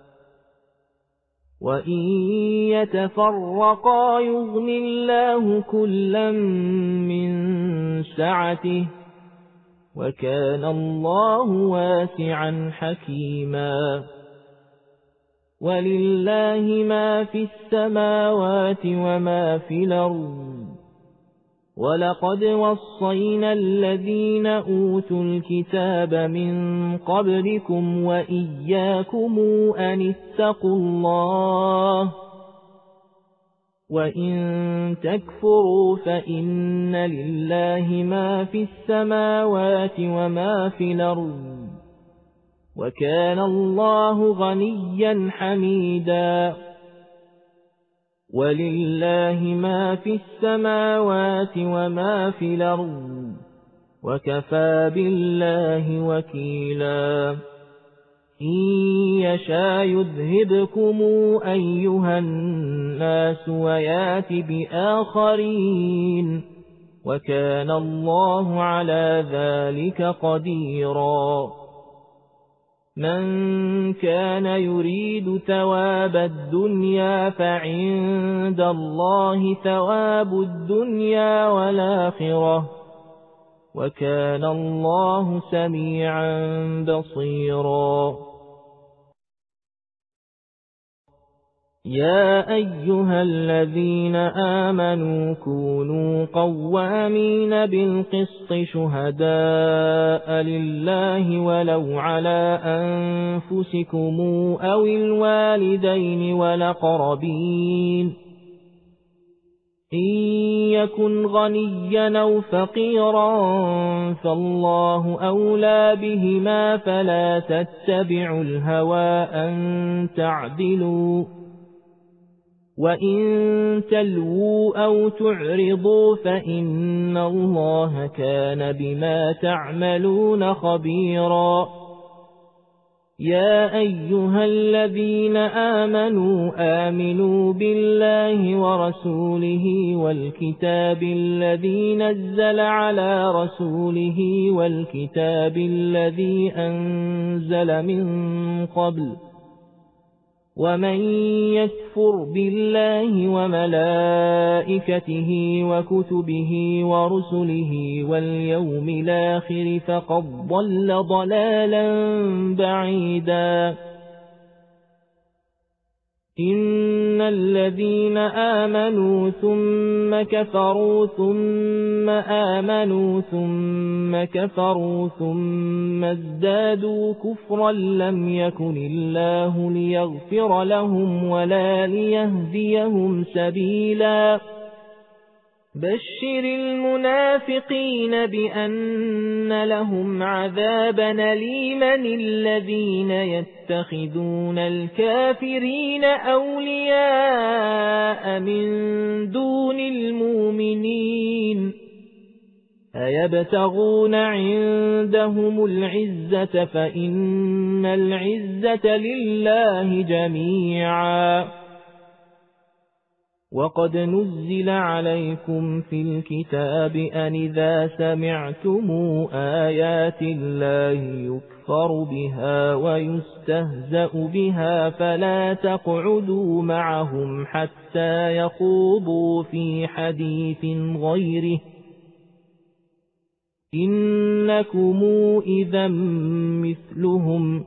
وإن يتفرقا يغن الله كلا من سعته وكان الله واسعا حكيما ولله ما في السماوات وما في الأرض ولقد وصينا الذين أوتوا الكتاب من قبلكم وإياكم أن اتقوا الله وإن تكفروا فإن لله ما في السماوات وما في الأرض وكان الله غنيا حميدا ولله ما في السماوات وما في الأرض وكفى بالله وكيلا إن يشاء يذهبكم أيها الناس ويات بآخرين وكان الله على ذلك قديرا من كان يريد ثواب الدنيا فعند الله ثواب الدنيا والآخرة وكان الله سميعا بصيرا يا أيها الذين آمنوا كونوا قوامين بالقسط شهداء لله ولو على أنفسكم أو الوالدين والأقربين إن يكن غنيا أو فقيرا فالله أولى بهما فلا تتبعوا الهوى أن تعدلوا وإن تلووا أو تعرضوا فإن الله كان بما تعملون خبيرا يا أيها الذين آمنوا آمنوا بالله ورسوله والكتاب الذي نزل على رسوله والكتاب الذي أنزل من قبل ومن يكفر بالله وملائكته وكتبه ورسله واليوم الآخر فقد ضل ضلالا بعيدا إن الذين آمنوا ثم كفروا ثم آمنوا ثم كفروا ثم ازدادوا كفرا لم يكن الله ليغفر لهم ولا ليهديهم سبيلا بشر المنافقين بأن لهم عذابا أليما الذين يتخذون الكافرين أولياء من دون المؤمنين أيبتغون عندهم العزة فإن العزة لله جميعا وقد نزل عليكم في الكتاب أن إذا سمعتم آيات الله يكفر بها ويستهزأ بها فلا تقعدوا معهم حتى يخوضوا في حديث غيره إنكم إذا مثلهم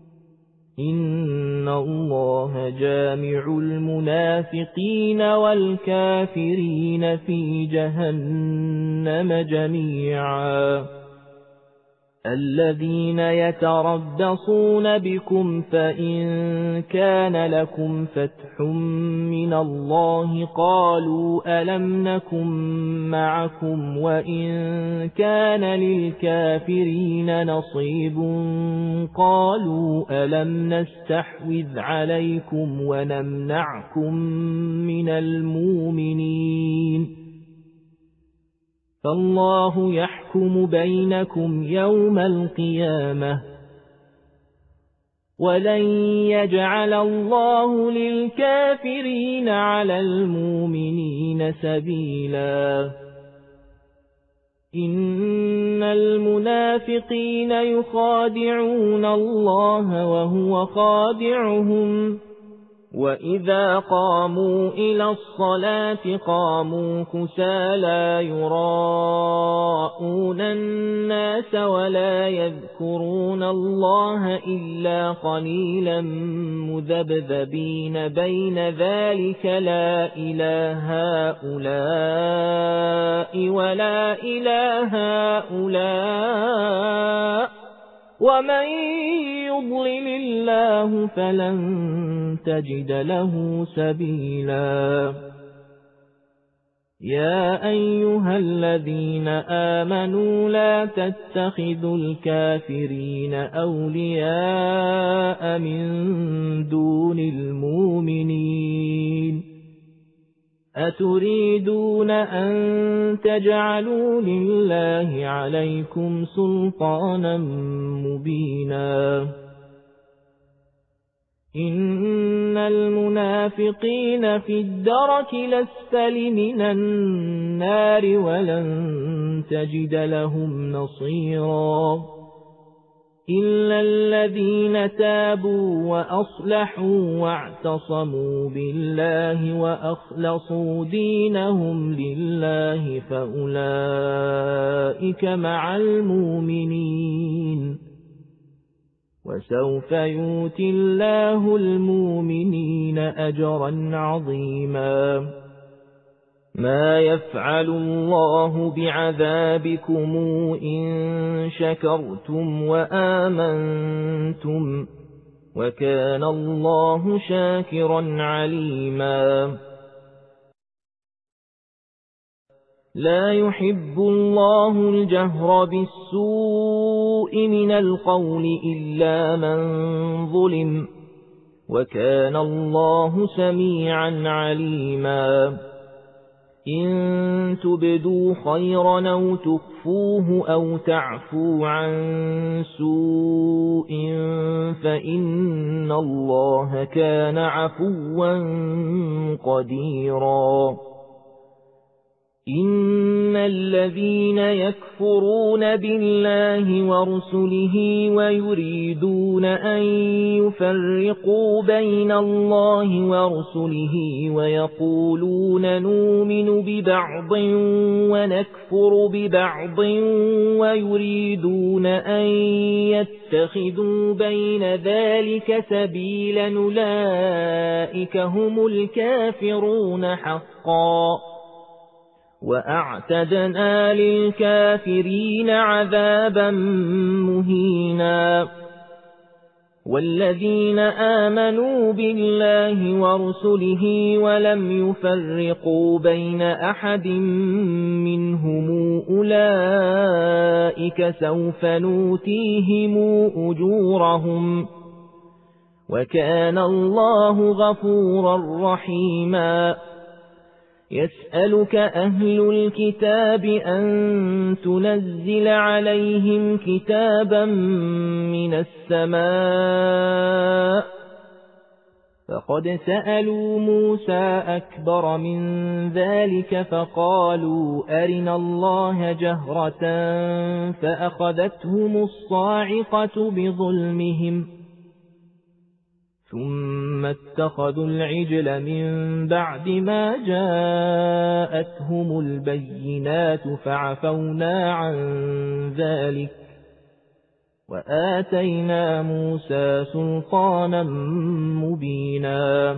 إن الله جامع المنافقين والكافرين في جهنم جميعا الذين يتربصون بكم فإن كان لكم فتح من الله قالوا ألم نكن معكم وإن كان للكافرين نصيب قالوا ألم نستحوذ عليكم ونمنعكم من المؤمنين فالله يحكم بينكم يوم القيامة ولن يجعل الله للكافرين على المؤمنين سبيلا إن المنافقين يخادعون الله وهو خادعهم وإذا قاموا إلى الصلاة قاموا كسالى يراءون الناس ولا يذكرون الله إلا قليلا مذبذبين بين ذلك لا إله هؤلاء ولا إله هؤلاء ومن يضلل الله فلن تجد له سبيلا يا أيها الذين آمنوا لا تتخذوا الكافرين أولياء من دون المؤمنين أتريدون أن تجعلوا لله عليكم سلطانا مبينا إن المنافقين في الدرك الأسفل من النار ولن تجد لهم نصيرا إلا الذين تابوا وأصلحوا واعتصموا بالله وأخلصوا دينهم لله فأولئك مع المؤمنين وسوف يؤتي الله المؤمنين أجرا عظيما ما يفعل الله بعذابكم إن شكرتم وآمنتم وكان الله شاكرا عليما لا يحب الله الجهر بالسوء من القول إلا من ظلم وكان الله سميعا عليما إن تبدوا خيرا أو تخفوه أو تعفوا عن سوء فإن الله كان عفوا قديرا إن الذين يكفرون بالله ورسله ويريدون أن يفرقوا بين الله ورسله ويقولون نؤمن ببعض ونكفر ببعض ويريدون أن يتخذوا بين ذلك سبيلا أولئك هم الكافرون حقا وأعتدنا للكافرين عذابا مهينا والذين آمنوا بالله ورسله ولم يفرقوا بين أحد منهم أولئك سوف نؤتيهم أجورهم وكان الله غفورا رحيما يسألك أهل الكتاب أن تنزل عليهم كتابا من السماء فقد سألوا موسى أكبر من ذلك فقالوا أرنا الله جهرة فأخذتهم الصاعقة بظلمهم ثم اتخذوا العجل من بعد ما جاءتهم البينات فعفونا عن ذلك وآتينا موسى سلطانا مبينا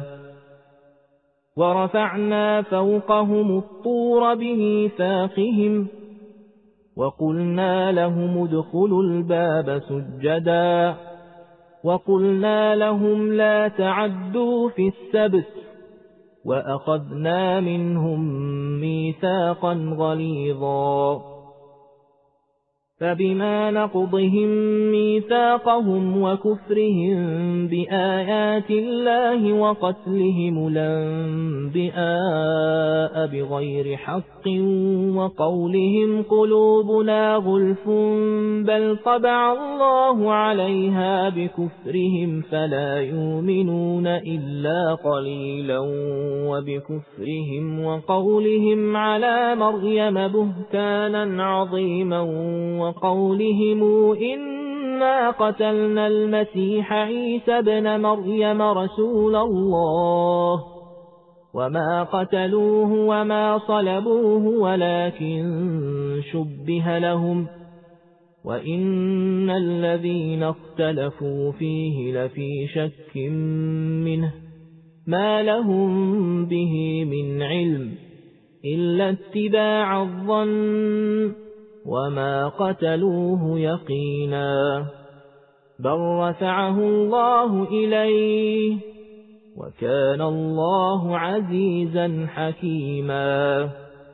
ورفعنا فوقهم الطور بميثاقهم وقلنا لهم ادخلوا الباب سجدا وقلنا لهم لا تعدوا في السبت وأخذنا منهم ميثاقا غليظا فبما نقضهم ميثاقهم وكفرهم بآيات الله وقتلهم الأنبياء بغير حق وقولهم قلوبنا غلف بل طبع الله عليها بكفرهم فلا يؤمنون إلا قليلا وبكفرهم وقولهم على مريم بهتانا عظيما وقولهم إنا قتلنا المسيح عيسى ابن مريم رسول الله وما قتلوه وما صلبوه ولكن شبه لهم وإن الذين اختلفوا فيه لفي شك منه ما لهم به من علم إلا اتباع الظن وما قتلوه يقينا بل رفعه الله إليه وكان الله عزيزا حكيما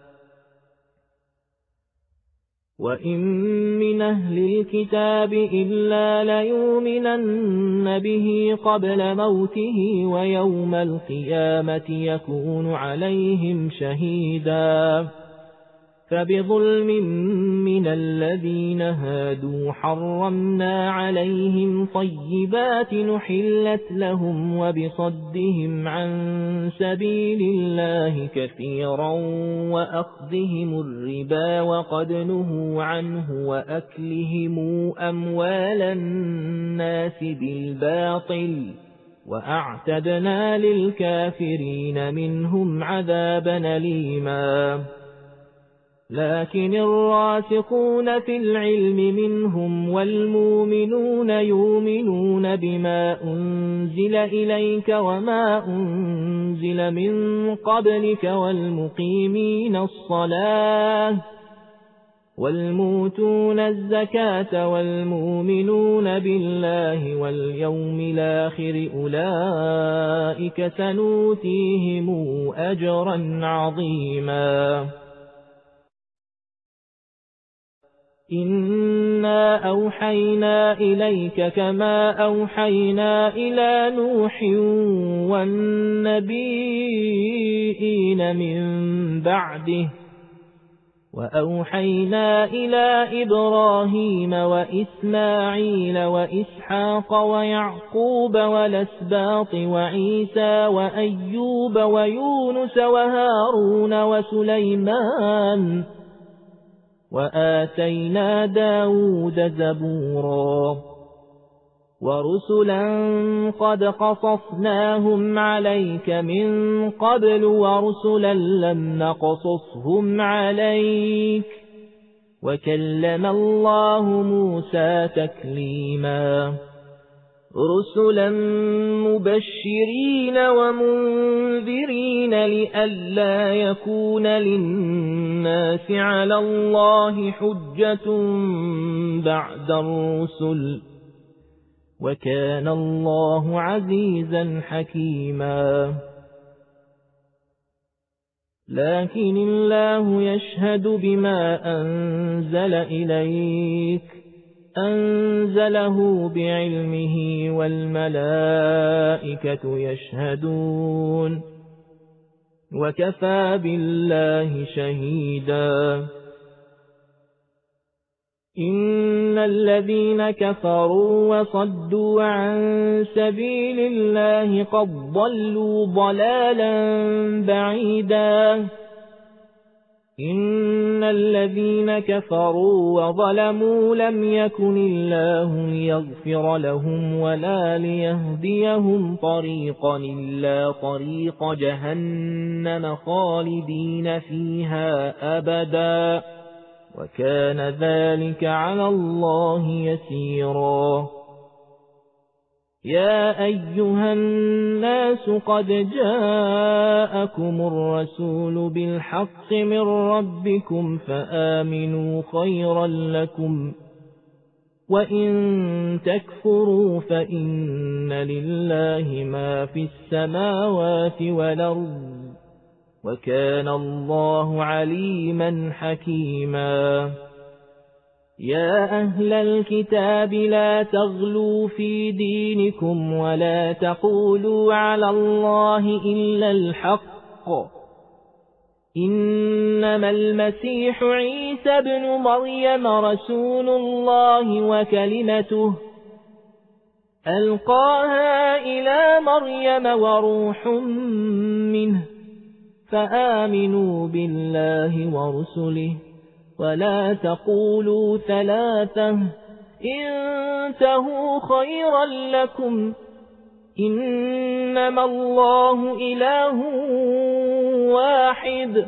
وإن من أهل الكتاب إلا ليؤمنن به قبل موته ويوم القيامة يكون عليهم شهيدا فبظلم من الذين هادوا حرمنا عليهم طيبات نحلت لهم وبصدهم عن سبيل الله كثيرا وأخذهم الربا وقد نهوا عنه وأكلهم أموال الناس بالباطل وأعتدنا للكافرين منهم عذابا أليما. لكن الراسخون في العلم منهم والمؤمنون يؤمنون بما أنزل إليك وما أنزل من قبلك والمقيمين الصلاة والموتون الزكاة والمؤمنون بالله واليوم الآخر أولئك سنؤتيهم أجرا عظيما. إنا أوحينا إليك كما أوحينا إلى نوح والنبيين من بعده وأوحينا إلى إبراهيم وإسماعيل وإسحاق ويعقوب والأسباط وعيسى وأيوب ويونس وهارون وسليمان وآتينا داود زبورا ورسلا قد قصصناهم عليك من قبل ورسلا لم نقصصهم عليك وكلم الله موسى تكليما. رسلا مبشرين ومنذرين لئلا يكون للناس على الله حجة بعد الرسل وكان الله عزيزا حكيما. لكن الله يشهد بما أنزل إليك أنزله بعلمه والملائكة يشهدون وكفى بالله شهيدا. إن الذين كفروا وصدوا عن سبيل الله قد ضلوا ضلالا بعيدا. إن الذين كفروا وظلموا لم يكن الله ليغفر لهم ولا ليهديهم طريقا إلا طريق جهنم خالدين فيها أبدا وكان ذلك على الله يسيرا. يا أيها الناس قد جاءكم الرسول بالحق من ربكم فآمنوا خيرا لكم وإن تكفروا فإن لله ما في السماوات والأرض وكان الله عليما حكيما. يا أهل الكتاب لا تغلوا في دينكم ولا تقولوا على الله إلا الحق إنما المسيح عيسى بن مريم رسول الله وكلمته ألقاها إلى مريم وروح منه فآمنوا بالله ورسله ولا تقولوا ثلاثة انتهوا خيرا لكم إنما الله إله واحد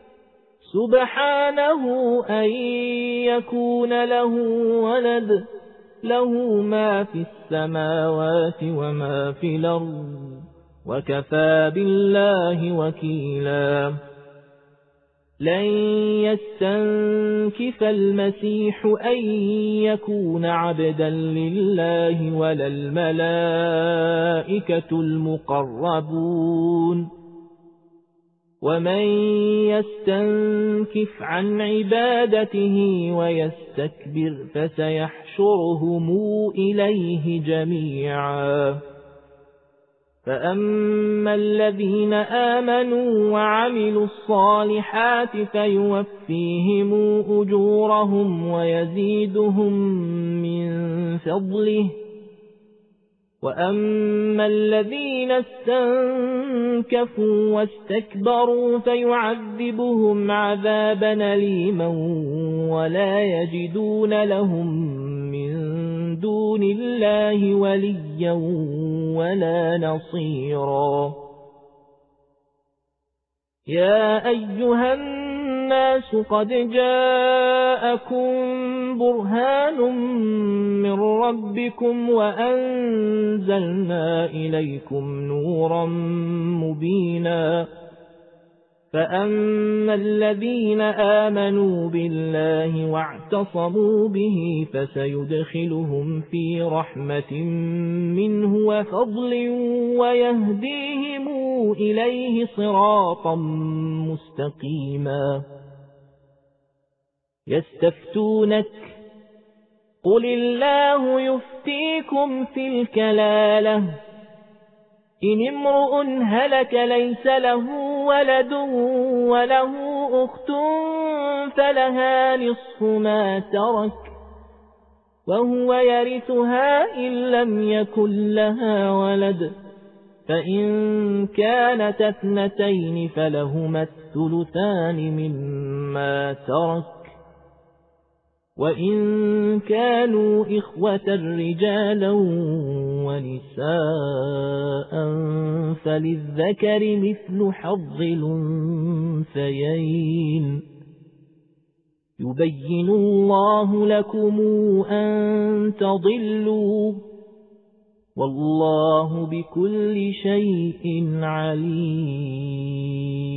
سبحانه أن يكون له ولد له ما في السماوات وما في الأرض وكفى بالله وكيلا. لن يستنكف المسيح أن يكون عبدا لله ولا الملائكة المقربون ومن يستنكف عن عبادته ويستكبر فسيحشرهم إليه جميعا فأما الذين آمنوا وعملوا الصالحات فيوفيهم أجورهم ويزيدهم من فضله وأما الذين استنكفوا واستكبروا فيعذبهم عذابا أليما ولا يجدون لهم من دون الله وليا ولا نصيرا. يا أيها الناس قد جاءكم برهان من ربكم وأنزلنا إليكم نورا مبينا. فأما الذين آمنوا بالله واعتصموا به فسيدخلهم في رحمة منه وفضل ويهديهم إليه صراطا مستقيما. يستفتونك قل الله يفتيكم في الكلالة إن امرؤ هلك ليس له ولد وله أخت فلها نصف ما ترك وهو يرثها إن لم يكن لها ولد فإن كانت اثنتين فلهما الثلثان مما ترك وإن كانوا إخوة رجالا ونساء فللذكر مثل حظ الأنثيين. يبين الله لكم أن تضلوا والله بكل شيء عليم.